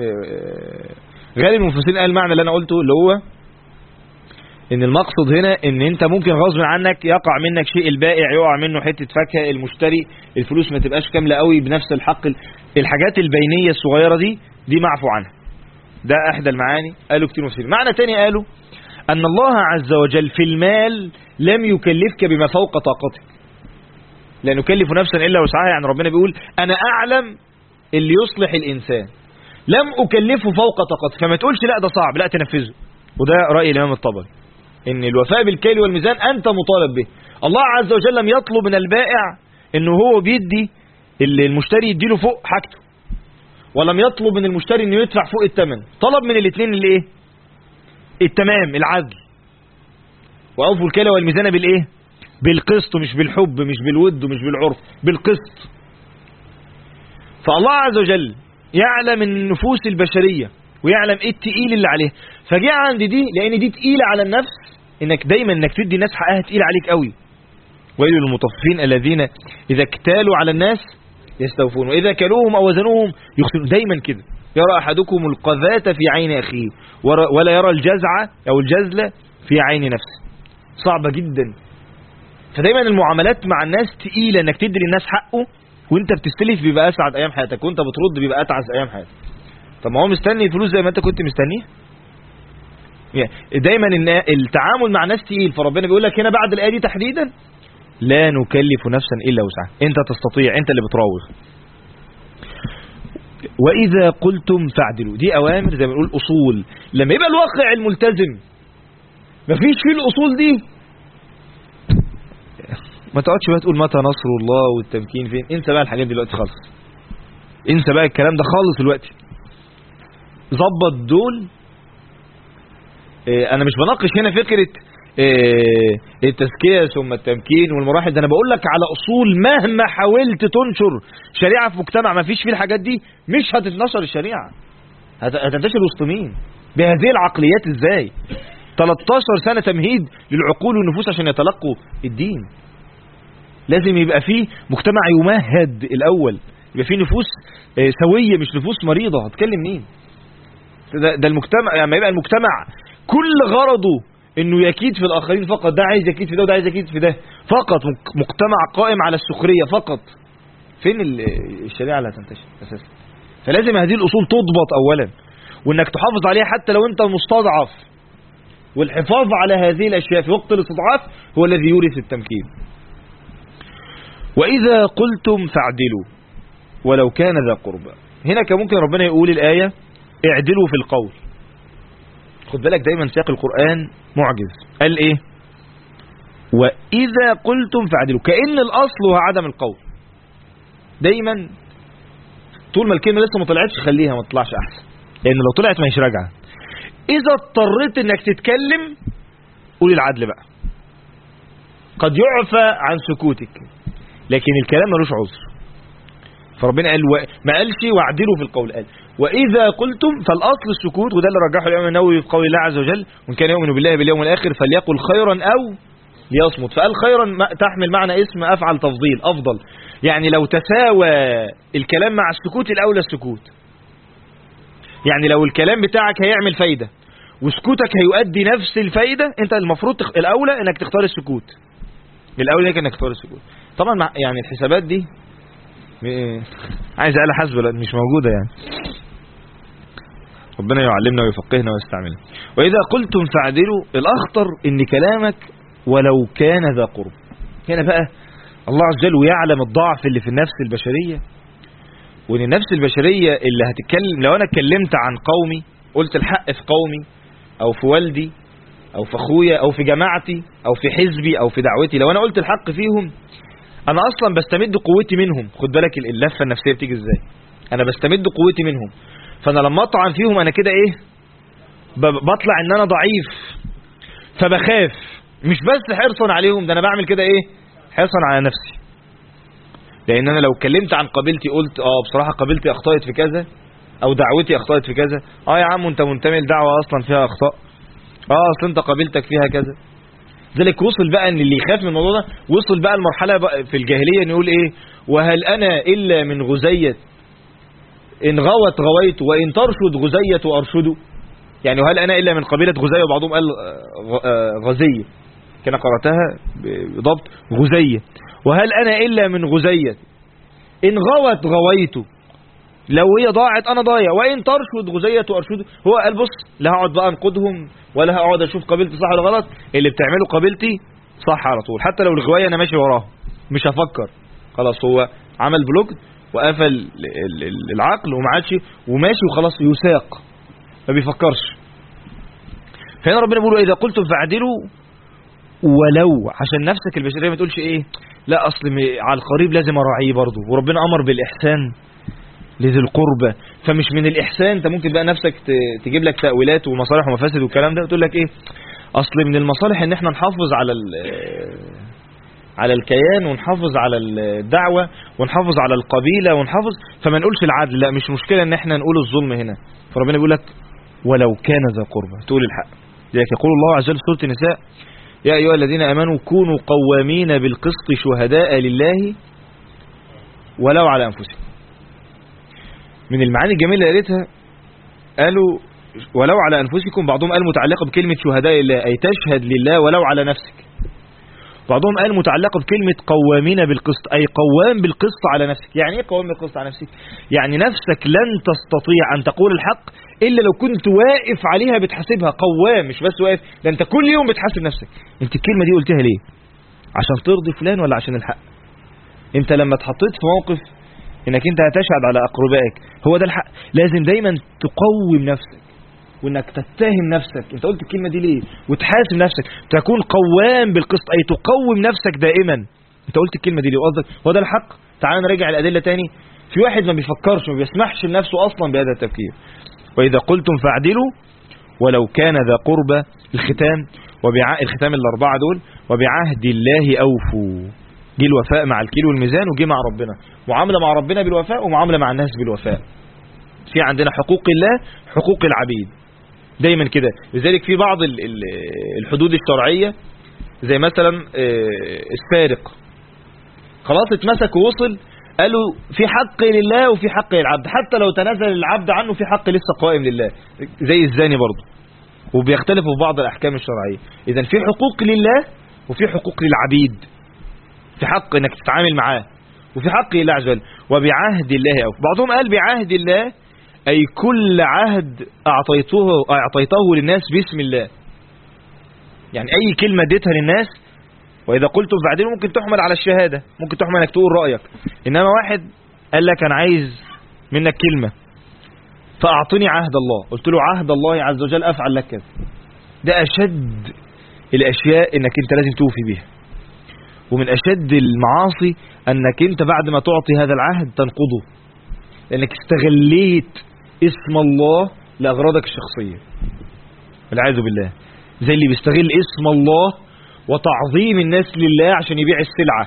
غالب المفسرين قال المعنى اللي أنا قلته، اللي هو إن المقصد هنا إن أنت ممكن غصب عنك يقع منك شيء، البائع يقع منه حتة فاكهة، المشتري الفلوس ما تبقاش كاملة قوي بنفس الحق، الحاجات البينية الصغيرة دي معفو عنها. ده أحدى المعاني قالوا كتير مفسرين. معنى تاني قالوا أن الله عز وجل في المال لم يكلفك بما فوق طاقتك، لا نكلف نفسا إلا وسعها. يعني ربنا بيقول أنا أعلم اللي يصلح الإنسان، لم أكلفه فوق طاقته، فما تقولش لا ده صعب، لا تنفذه. وده رأي الإمام الطبري، إن الوفاء بالكيل والميزان أنت مطالب به. الله عز وجل لم يطلب من البائع إنه هو بيدي المشتري يديله فوق حاجته، ولم يطلب من المشتري إنه يدفع فوق الثمن، طلب من الاثنين اللي إيه؟ التمام، العدل. وأوفوا الكيل والميزان بالإيه؟ بالقسط، مش بالحب، مش بالود، مش بالعرف، بالقسط. فالله عز وجل يعلم النفوس البشرية ويعلم ايه التقيل اللي عليه، فجاء عند دي لان دي تقيلة على النفس، انك دايما انك تدي الناس حقها تقيل عليك قوي. ويل للمطففين الذين اذا اكتالوا على الناس يستوفون واذا كلوهم او وزنوهم يخسرون. دايما كده، يرى احدكم القذاة في عين اخيه ولا يرى الجزع او الجزلة في عين نفسه. صعبة جدا. فدايما المعاملات مع الناس تقيلة، انك تدي للناس حقه، وانت بتستلف بيبقى اسعد ايام حياتك، وانت بترد بيبقى اتعس ايام حياتك. طب ما هو مستني الفلوس زي ما انت كنت مستنيه. يعني دايما التعامل مع ناس تقيل، فربنا بيقول لك هنا بعد الايه دي تحديدا لا نكلف نفسا الا وسعها، انت تستطيع، انت اللي بتراوغ. واذا قلتم فاعدلوا، دي اوامر زي ما بنقول اصول. لما يبقى الواقع الملتزم مفيش فيه الاصول دي، ما تقعدش بقى تقول متى نصر الله والتمكين فين، انسى بقى الحاجات دي دلوقتي خالص، انسى بقى الكلام ده خالص دلوقتي. ظبط دول. انا مش بناقش هنا فكرة التزكية ثم التمكين والمراحل، ده انا بقول لك على اصول مهما حاولت تنشر شريعة في مجتمع ما فيش فيه الحاجات دي مش هتتنشر الشريعة. هتنتشر وسط مين بهذه العقليات؟ ازاي 13 سنة تمهيد للعقول والنفوس عشان يتلقوا الدين؟ لازم يبقى فيه مجتمع يمهد الاول، يبقى فيه نفوس سوية مش نفوس مريضة. هتكلم مين؟ ده المجتمع. يعني يبقى المجتمع كل غرضه انه يكيد في الاخرين فقط، ده عايز يكيد في ده وده عايز يكيد في ده فقط، مجتمع قائم على السخرية فقط، فين الشريعة اللي هتنتشر اساسا؟ فلازم هذه الاصول تضبط اولا، وانك تحافظ عليها حتى لو انت مستضعف. والحفاظ على هذه الاشياء في وقت الاستضعاف هو الذي يورث التمكين. واذا قلتم فاعدلوا ولو كان ذا قربى. هنا كان ممكن ربنا يقول الآية اعدلوا في القول. خد بالك دايما سياق القرآن معجز. قال ايه؟ واذا قلتم فاعدلوا، كأن الاصل هو عدم القول. دايما طول ما الكلمة لسه ما طلعتش خليها ما تطلعش احسن، لان لو طلعت ما هيش راجعه. اذا اضطريت انك تتكلم قول العدل بقى، قد يعفى عن سكوتك، لكن الكلام ملوش عذر. فربنا قال ما قالش واعدلوا في القول، قال واذا قلتم، فالاصل السكوت. وده اللي رجحه الامام النووي في قول الله عز وجل وان كان يؤمن بالله باليوم الاخر فليقل خيرا او ليصمت. فقال خيرا تحمل معنى اسم افعل تفضيل، افضل. يعني لو تساوى الكلام مع السكوت الاولى السكوت. يعني لو الكلام بتاعك هيعمل فايدة وسكوتك هيؤدي نفس الفايدة، انت المفروض الاولى انك تختار السكوت، الاولى انك تختار السكوت. طبعا يعني الحسابات دي عايز آلة حاسبة مش موجودة يعني. ربنا يعلمنا ويفقهنا ويستعملنا. وإذا قلتم فاعدلوا، الأخطر إن كلامك ولو كان ذا قرب. هنا بقى الله عز وجل يعلم الضعف اللي في النفس البشرية، وإن النفس البشرية اللي هتتكلم، لو أنا اتكلمت عن قومي قلت الحق في قومي أو في والدي أو في أخويا أو في جماعتي أو في حزبي أو في دعوتي، لو أنا قلت الحق فيهم انا اصلا بستمد قوتي منهم. خد بالك اللفه النفسيه بتيجي ازاي. انا بستمد قوتي منهم، فانا لما اطعن فيهم انا كده ايه؟ بطلع ان انا ضعيف، فبخاف. مش بس حرصا عليهم، ده انا بعمل كده ايه؟ حرصا على نفسي. لان انا لو اتكلمت عن قبيلتي قلت بصراحه قبيلتي اخطأت في كذا او دعوتي اخطأت في كذا، يا عم انت منتمي لدعوه اصلا فيها اخطاء، اصل انت قبيلتك فيها كذا، ذلك وصل بقى ان اللي يخاف من الموضوع ده وصل بقى المرحله بقى في الجاهليه ان يقول ايه: وهل انا الا من غزيه ان غوت غويت وان ترشد غزيه ارشد. يعني وهل انا الا من قبيله غزيه، وبعضهم قال غزيه، كان قراتها بضبط غزيه. وهل انا الا من غزيه ان غوت غويت، لو هي ضاعت انا ضايع، وان ترشد غزيه ارشد. هو قال بص، لا هقعد بقى انقدهم ولا هقعد اشوف قبيلتي صح ولا غلط، اللي بتعمله قبيلتي صح على طول، حتى لو الغوايه انا ماشي وراها مش هفكر. خلاص هو عمل بلوك وقفل العقل وما عادش وماشي وخلاص، يساق ما بيفكرش. فهنا ربنا بيقول: اذا قلتم فاعدلوا ولو، عشان نفسك البشريه ما تقولش ايه لا اصل على القريب لازم اراعيه برضه، وربنا امر بالاحسان لذي القربى. فمش من الاحسان، انت ممكن بقى نفسك تجيب لك تاويلات ومصالح ومفاسد والكلام ده، وتقول لك ايه اصل من المصالح ان احنا نحافظ على الكيان ونحافظ على الدعوه ونحافظ على القبيله ونحافظ، فما نقولش العدل. لا، مش مشكله ان احنا نقول الظلم هنا. فربنا بيقول لك ولو كان ذا قربى، تقول الحق. لذلك يقول الله عز وجل في سوره النساء: يا ايها الذين امنوا كونوا قوامين بالقسط شهداء لله ولو على انفسكم. من المعاني الجميله اللي قالتها قالوا ولو على انفسكم، بعضهم قال متعلقه بكلمه شهداء لله اي تشهد لله ولو على نفسك، بعضهم قال متعلقه بكلمه قوامين بالقسط اي قوام بالقسط على نفسك. يعني ايه قوام بالقسط على نفسك؟ يعني نفسك لن تستطيع ان تقول الحق الا لو كنت واقف عليها بتحاسبها. قوام مش بس واقف، ده انت كل يوم بتحاسب نفسك. انت الكلمه دي قلتها ليه؟ عشان ترضي فلان ولا عشان الحق؟ انت لما اتحطيت في موقف انك انت هتشهد على اقربائك، هو ده الحق. لازم دايما تقوم نفسك وانك تتهم نفسك انت قلت الكلمه دي ليه، وتحاسب نفسك. تكون قوام بالقسط اي تقوم نفسك دائما، انت قلت الكلمه دي ليه وقصدك هو ده الحق. تعال نراجع الادله تاني. في واحد ما بيفكرش، ما بيسمحش لنفسه اصلا بهذا التفكير. واذا قلتم فاعدلوا ولو كان ذا قربى. الختام الختام الاربعه دول: وبعهد الله اوفوا. جه الوفاء مع الكيل والميزان، وجه مع ربنا معامله مع ربنا بالوفاء ومعامله مع الناس بالوفاء. في عندنا حقوق الله، حقوق العبيد دايما كده. لذلك في بعض الحدود الشرعيه زي مثلا السارق، خلاص اتمسك ووصل، قالوا في حق لله وفي حق للعبد، حتى لو تنازل العبد عنه في حق لسه قائم لله. زي الزاني برضه، وبيختلفوا في بعض الاحكام الشرعيه. اذا في حقوق لله وفي حقوق للعبيد، في حق انك تتعامل معاه وفي حق لله عز وجل. وبعهد الله اوف. بعضهم قال بعهد الله اي كل عهد اعطيته للناس باسم الله. يعني اي كلمه اديتها للناس. واذا قلتم فاعدلوا ممكن تحمل على الشهاده، ممكن تحمل انك تقول رايك. انما واحد قال لك انا عايز منك كلمه فاعطني عهد الله، قلت له عهد الله عز وجل افعل لك كذا. ده اشد الاشياء انك انت لازم توفي بيها، ومن اشد المعاصي انك انت بعد ما تعطي هذا العهد تنقضه، لانك استغليت اسم الله لاغراضك الشخصيه والعياذ بالله. زي اللي بيستغل اسم الله وتعظيم الناس لله عشان يبيع السلعه.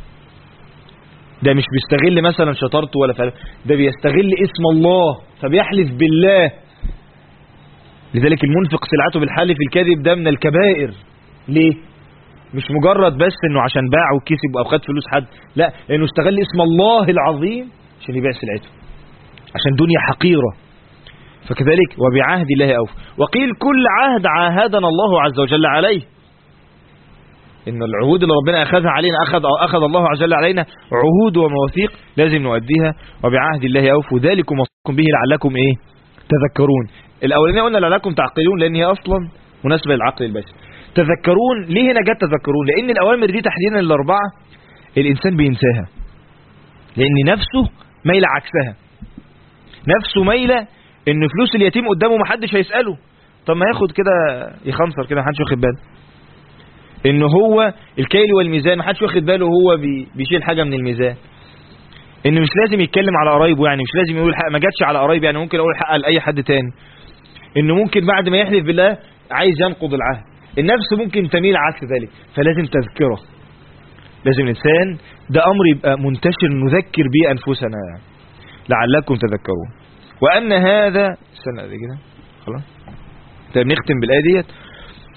ده مش بيستغل مثلا شطارته ولا فعله، ده بيستغل اسم الله فبيحلف بالله. لذلك المنفق سلعته بالحلف الكاذب ده من الكبائر. ليه؟ مش مجرد بس انه عشان باع وكسب او خد فلوس حد، لا، لانه استغل اسم الله العظيم عشان يبيع سلعته عشان دنيا حقيره. فكذلك وبعهد الله اوف. وقيل كل عهد عاهدنا الله عز وجل عليه، ان العهود اللي ربنا اخذها علينا اخذ الله عز وجل علينا عهود ومواثيق لازم نؤديها. وبعهد الله اوف ذلكم وصاكم به لعلكم ايه تذكرون. الاولانيه قلنا لعلكم تعقلون لان هي اصلا مناسبه للعقل البشري. تذكرون ليه هنا جت تذكرون؟ لان الاوامر دي تحديدا الاربعه الانسان بينساها، لان نفسه مايله عكسها. نفسه مايله ان فلوس اليتيم قدامه ما حدش هيساله، طب ما ياخد كده يخنصر كده ما حدش واخد باله. ان هو الكيل والميزان ما حدش واخد باله هو بيشيل حاجه من الميزان. ان مش لازم يتكلم على قرايبه، يعني مش لازم يقول الحق، ما جاتش على قرايبي يعني ممكن اقول الحق لاي حد تاني. انه ممكن بعد ما يحلف بالله عايز ينقض العهد. النفس ممكن تميل عكس ذلك، فلازم تذكره. لازم الانسان ده امر يبقى منتشر نذكر به انفسنا لعلكم تذكرون. وان هذا استنى كده خلاص. طيب نختم بالايه ديت.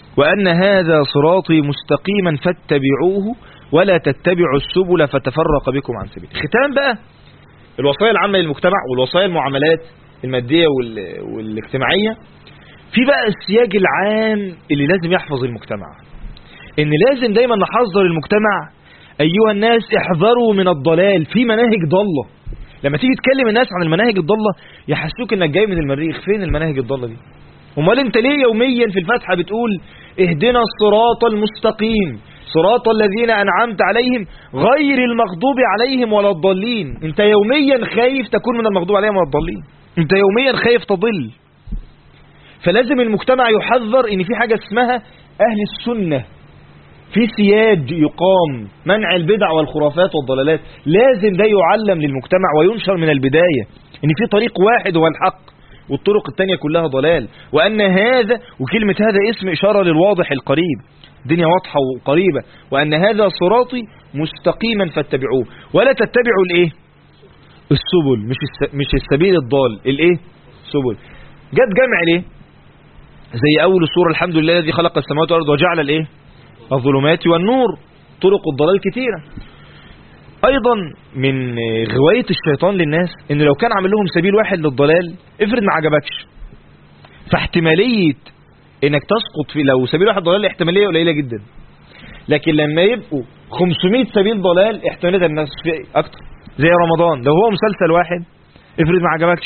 وأن هذا صراطي مستقيما فاتبعوه ولا تتبعوا السبل فتفرق بكم عن سبيله. ختام بقى الوصايا العامة للمجتمع والوصايا المعاملات المادية والاجتماعية، في بقى السياج العام اللي لازم يحفظ المجتمع، ان لازم دايما نحذر المجتمع ايها الناس احذروا من الضلال في مناهج ضالة. لما تيجي تكلم الناس عن المناهج الضالة يحسوك انك جاي من المريخ، فين المناهج الضالة دي؟ امال انت ليه يوميا في الفاتحة بتقول اهدنا الصراط المستقيم صراط الذين انعمت عليهم غير المغضوب عليهم ولا الضالين؟ انت يوميا خايف تكون من المغضوب عليهم ولا الضالين، انت يوميا خايف تضل. فلازم المجتمع يحذر ان في حاجة اسمها اهل السنة، في سياج يقام منع البدع والخرافات والضلالات، لازم ده يعلم للمجتمع وينشر من البداية ان في طريق واحد هو الحق والطرق التانية كلها ضلال، وان هذا، وكلمة هذا اسم اشارة للواضح القريب، الدنيا واضحة وقريبة، وان هذا صراطي مستقيما فاتبعوه ولا تتبعوا الايه؟ السبل، مش السبيل الضال، الايه؟ سبل. جت جمع ليه؟ زي اول السورة الحمد لله الذي خلق السماوات والارض وجعل الايه؟ الظلمات والنور. طرق الضلال كتيرة. ايضا من غواية الشيطان للناس ان لو كان عامل لهم سبيل واحد للضلال، افرض ما عجبكش، فاحتمالية انك تسقط في لو سبيل واحد ضلال احتمالية قليلة جدا، لكن لما يبقوا 500 سبيل ضلال احتمالية الناس في اكتر. زي رمضان لو هو مسلسل واحد افرض ما عجبكش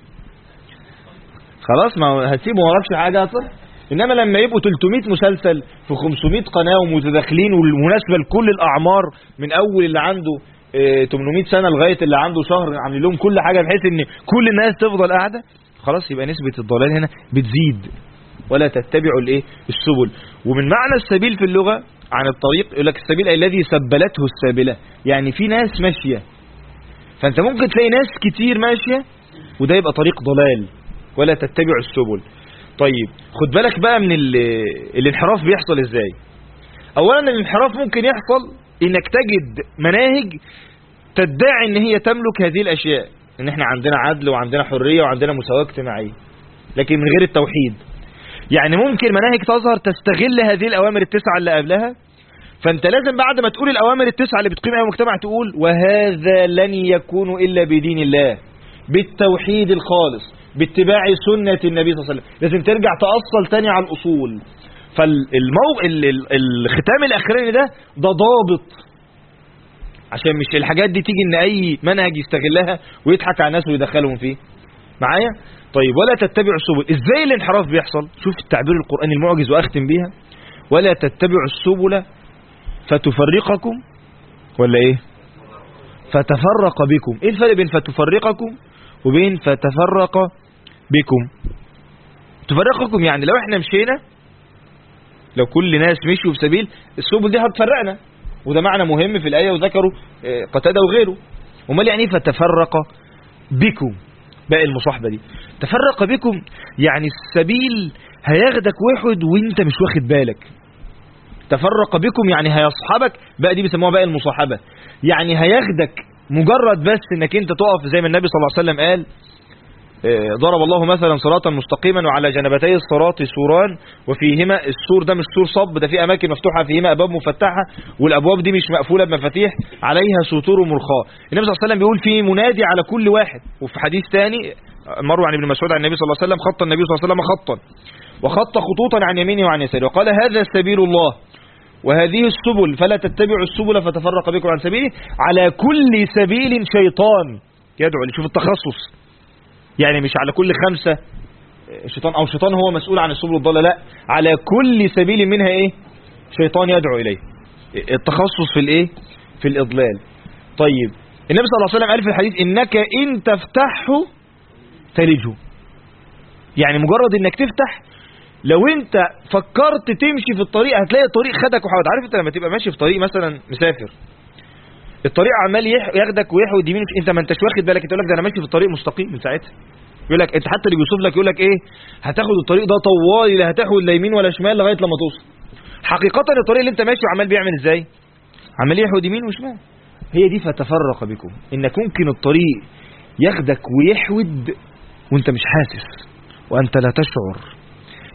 خلاص ما هتسيبه ما وراكش حاجة اصلا. انما لما يبقوا 300 مسلسل في 500 قناة ومتداخلين والمناسبة لكل الاعمار من اول اللي عنده 800 سنة لغاية اللي عنده شهر، عاملين لهم كل حاجة بحيث ان كل الناس تفضل قاعدة، خلاص يبقى نسبة الضلال هنا بتزيد. ولا تتبعوا الايه؟ السبل. ومن معنى السبيل في اللغة عن الطريق يقول لك السبيل الذي سبلته السابلة، يعني في ناس ماشية، فانت ممكن تلاقي ناس كتير ماشية وده يبقى طريق ضلال. ولا تتبعوا السبل. طيب خد بالك بقى من الانحراف بيحصل ازاي. اولا الانحراف ممكن يحصل انك تجد مناهج تدعي ان هي تملك هذه الاشياء، ان احنا عندنا عدل وعندنا حرية وعندنا مساواة اجتماعية، لكن من غير التوحيد. يعني ممكن مناهج تظهر تستغل هذه الاوامر التسعة اللي قبلها، فانت لازم بعد ما تقول الاوامر التسعة اللي بتقيم اي مجتمع تقول وهذا لن يكون الا بدين الله، بالتوحيد الخالص، باتباع سنة النبي صلى الله عليه وسلم. لازم ترجع تأصل تاني على الأصول. الختام الأخراني ده ضابط عشان مش الحاجات دي تيجي ان اي منهج يستغلها ويضحك على الناس ويدخلهم فيه معايا. طيب ولا تتبعوا السبل. ازاي الانحراف بيحصل؟ شوف التعبير القرآني المعجز واختم بيها. ولا تتبعوا السبل فتفرقكم ولا ايه؟ فتفرق بكم. ايه الفرق بين فتفرقكم وبين فتفرق بكم؟ تفرقكم يعني لو احنا مشينا، لو كل ناس مشوا في سبيل، السبل دي هتفرقنا، وده معنى مهم في الآية وذكروا قتادة وغيره. امال يعني فتفرق بكم باقي المصاحبة دي؟ تفرق بكم يعني السبيل هياخدك واحد وانت مش واخد بالك. تفرق بكم يعني هيصحبك، بقى دي بيسموها باقي المصاحبة، يعني هياخدك مجرد بس انك انت تقف زي ما النبي صلى الله عليه وسلم قال ضرب الله مثلا صراطا مستقيما وعلى جنبتي الصراط سوران وفيهما، السور ده مش سور صب، ده في اماكن مفتوحه فيهما ابواب مفتحه، والابواب دي مش مقفوله بمفاتيح، عليها ستور مرخاه. النبي صلى الله عليه وسلم بيقول في منادي على كل واحد. وفي حديث ثاني مروي عن ابن مسعود عن النبي صلى الله عليه وسلم خط النبي صلى الله عليه وسلم خطا وخط خطوطا عن يمينه وعن يساره وقال هذا سبيل الله وهذه السبل فلا تتبعوا السبل فتفرق بكم عن سبيله، على كل سبيل شيطان يدعو. شوف التخصص، يعني مش على كل 5 شيطان او شيطان هو مسؤول عن السبل الضالة، لا، على كل سبيل منها ايه؟ شيطان يدعو اليه. التخصص في الايه؟ في الاضلال. طيب النبي صلى الله عليه وسلم قال في الحديث انك ان تفتحه تلجه، يعني مجرد انك تفتح، لو انت فكرت تمشي في الطريق هتلاقي الطريق خدك وحاود. عارف انت لما تبقى ماشي في طريق مثلا مسافر، الطريق عمال ياخدك ويحود يمين، انت ما انتش واخد بالك، انت يقول لك ده انا ماشي في الطريق مستقيم من ساعتها. يقول لك انت حتى اللي بيوصف لك يقول لك ايه؟ هتاخد الطريق ده طوالي لا هتحود لا يمين ولا شمال لغايه لما توصل. حقيقه الطريق اللي انت ماشي عمال بيعمل ازاي؟ عمال يحود يمين وشمال. هي دي فتفرق بكم، انك ممكن الطريق ياخدك ويحود وانت مش حاسس وانت لا تشعر.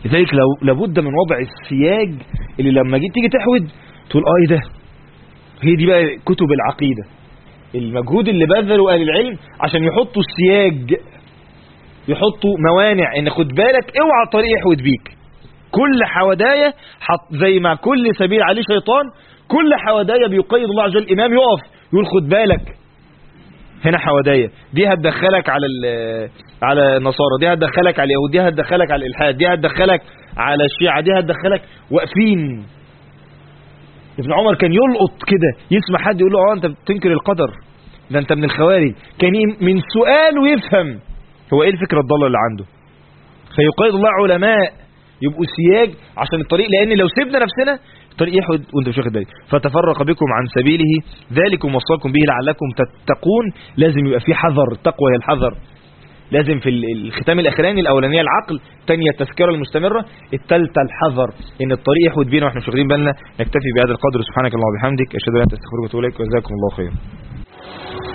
لذلك لابد من وضع السياج اللي لما تيجي تحود تقول ايه ده. هي دي بقى كتب العقيدة، المجهود اللي بذله اهل العلم عشان يحطوا السياج، يحطوا موانع ان خد بالك اوعى الطريق يحود بيك. كل حوداية زي ما كل سبيل عليه شيطان، كل حوداية بيقيد الله عز وجل. الامام يقف يقول خد بالك هنا حوداية، دي هتدخلك على النصارى، دي هتدخلك على اليهود، دي هتدخلك على الالحاد، دي هتدخلك على الشيعة، دي هتدخلك. واقفين. ابن عمر كان يلقط كده يسمع حد يقول له انت بتنكر القدر، ده انت من الخوارج، كان من سؤاله يفهم هو ايه الفكرة الضالة اللي عنده. فيقيد الله علماء يبقوا سياج عشان الطريق، لان لو سيبنا نفسنا الطريق يحود وانت مش واخد بالك. فتفرق بكم عن سبيله ذلكم وصاكم به لعلكم تتقون. لازم يبقى في حذر، التقوى هي الحذر. لازم في الختام الاخراني، الاولانيه العقل، الثانيه التذكره المستمره، الثالثه الحذر ان الطريق يحود بينا واحنا مش واخدين بالنا. نكتفي بهذا القدر. سبحانك اللهم وبحمدك اشهد ان لا اله الا انت استغفرك واتوب اليك، وجزاكم الله خيرا.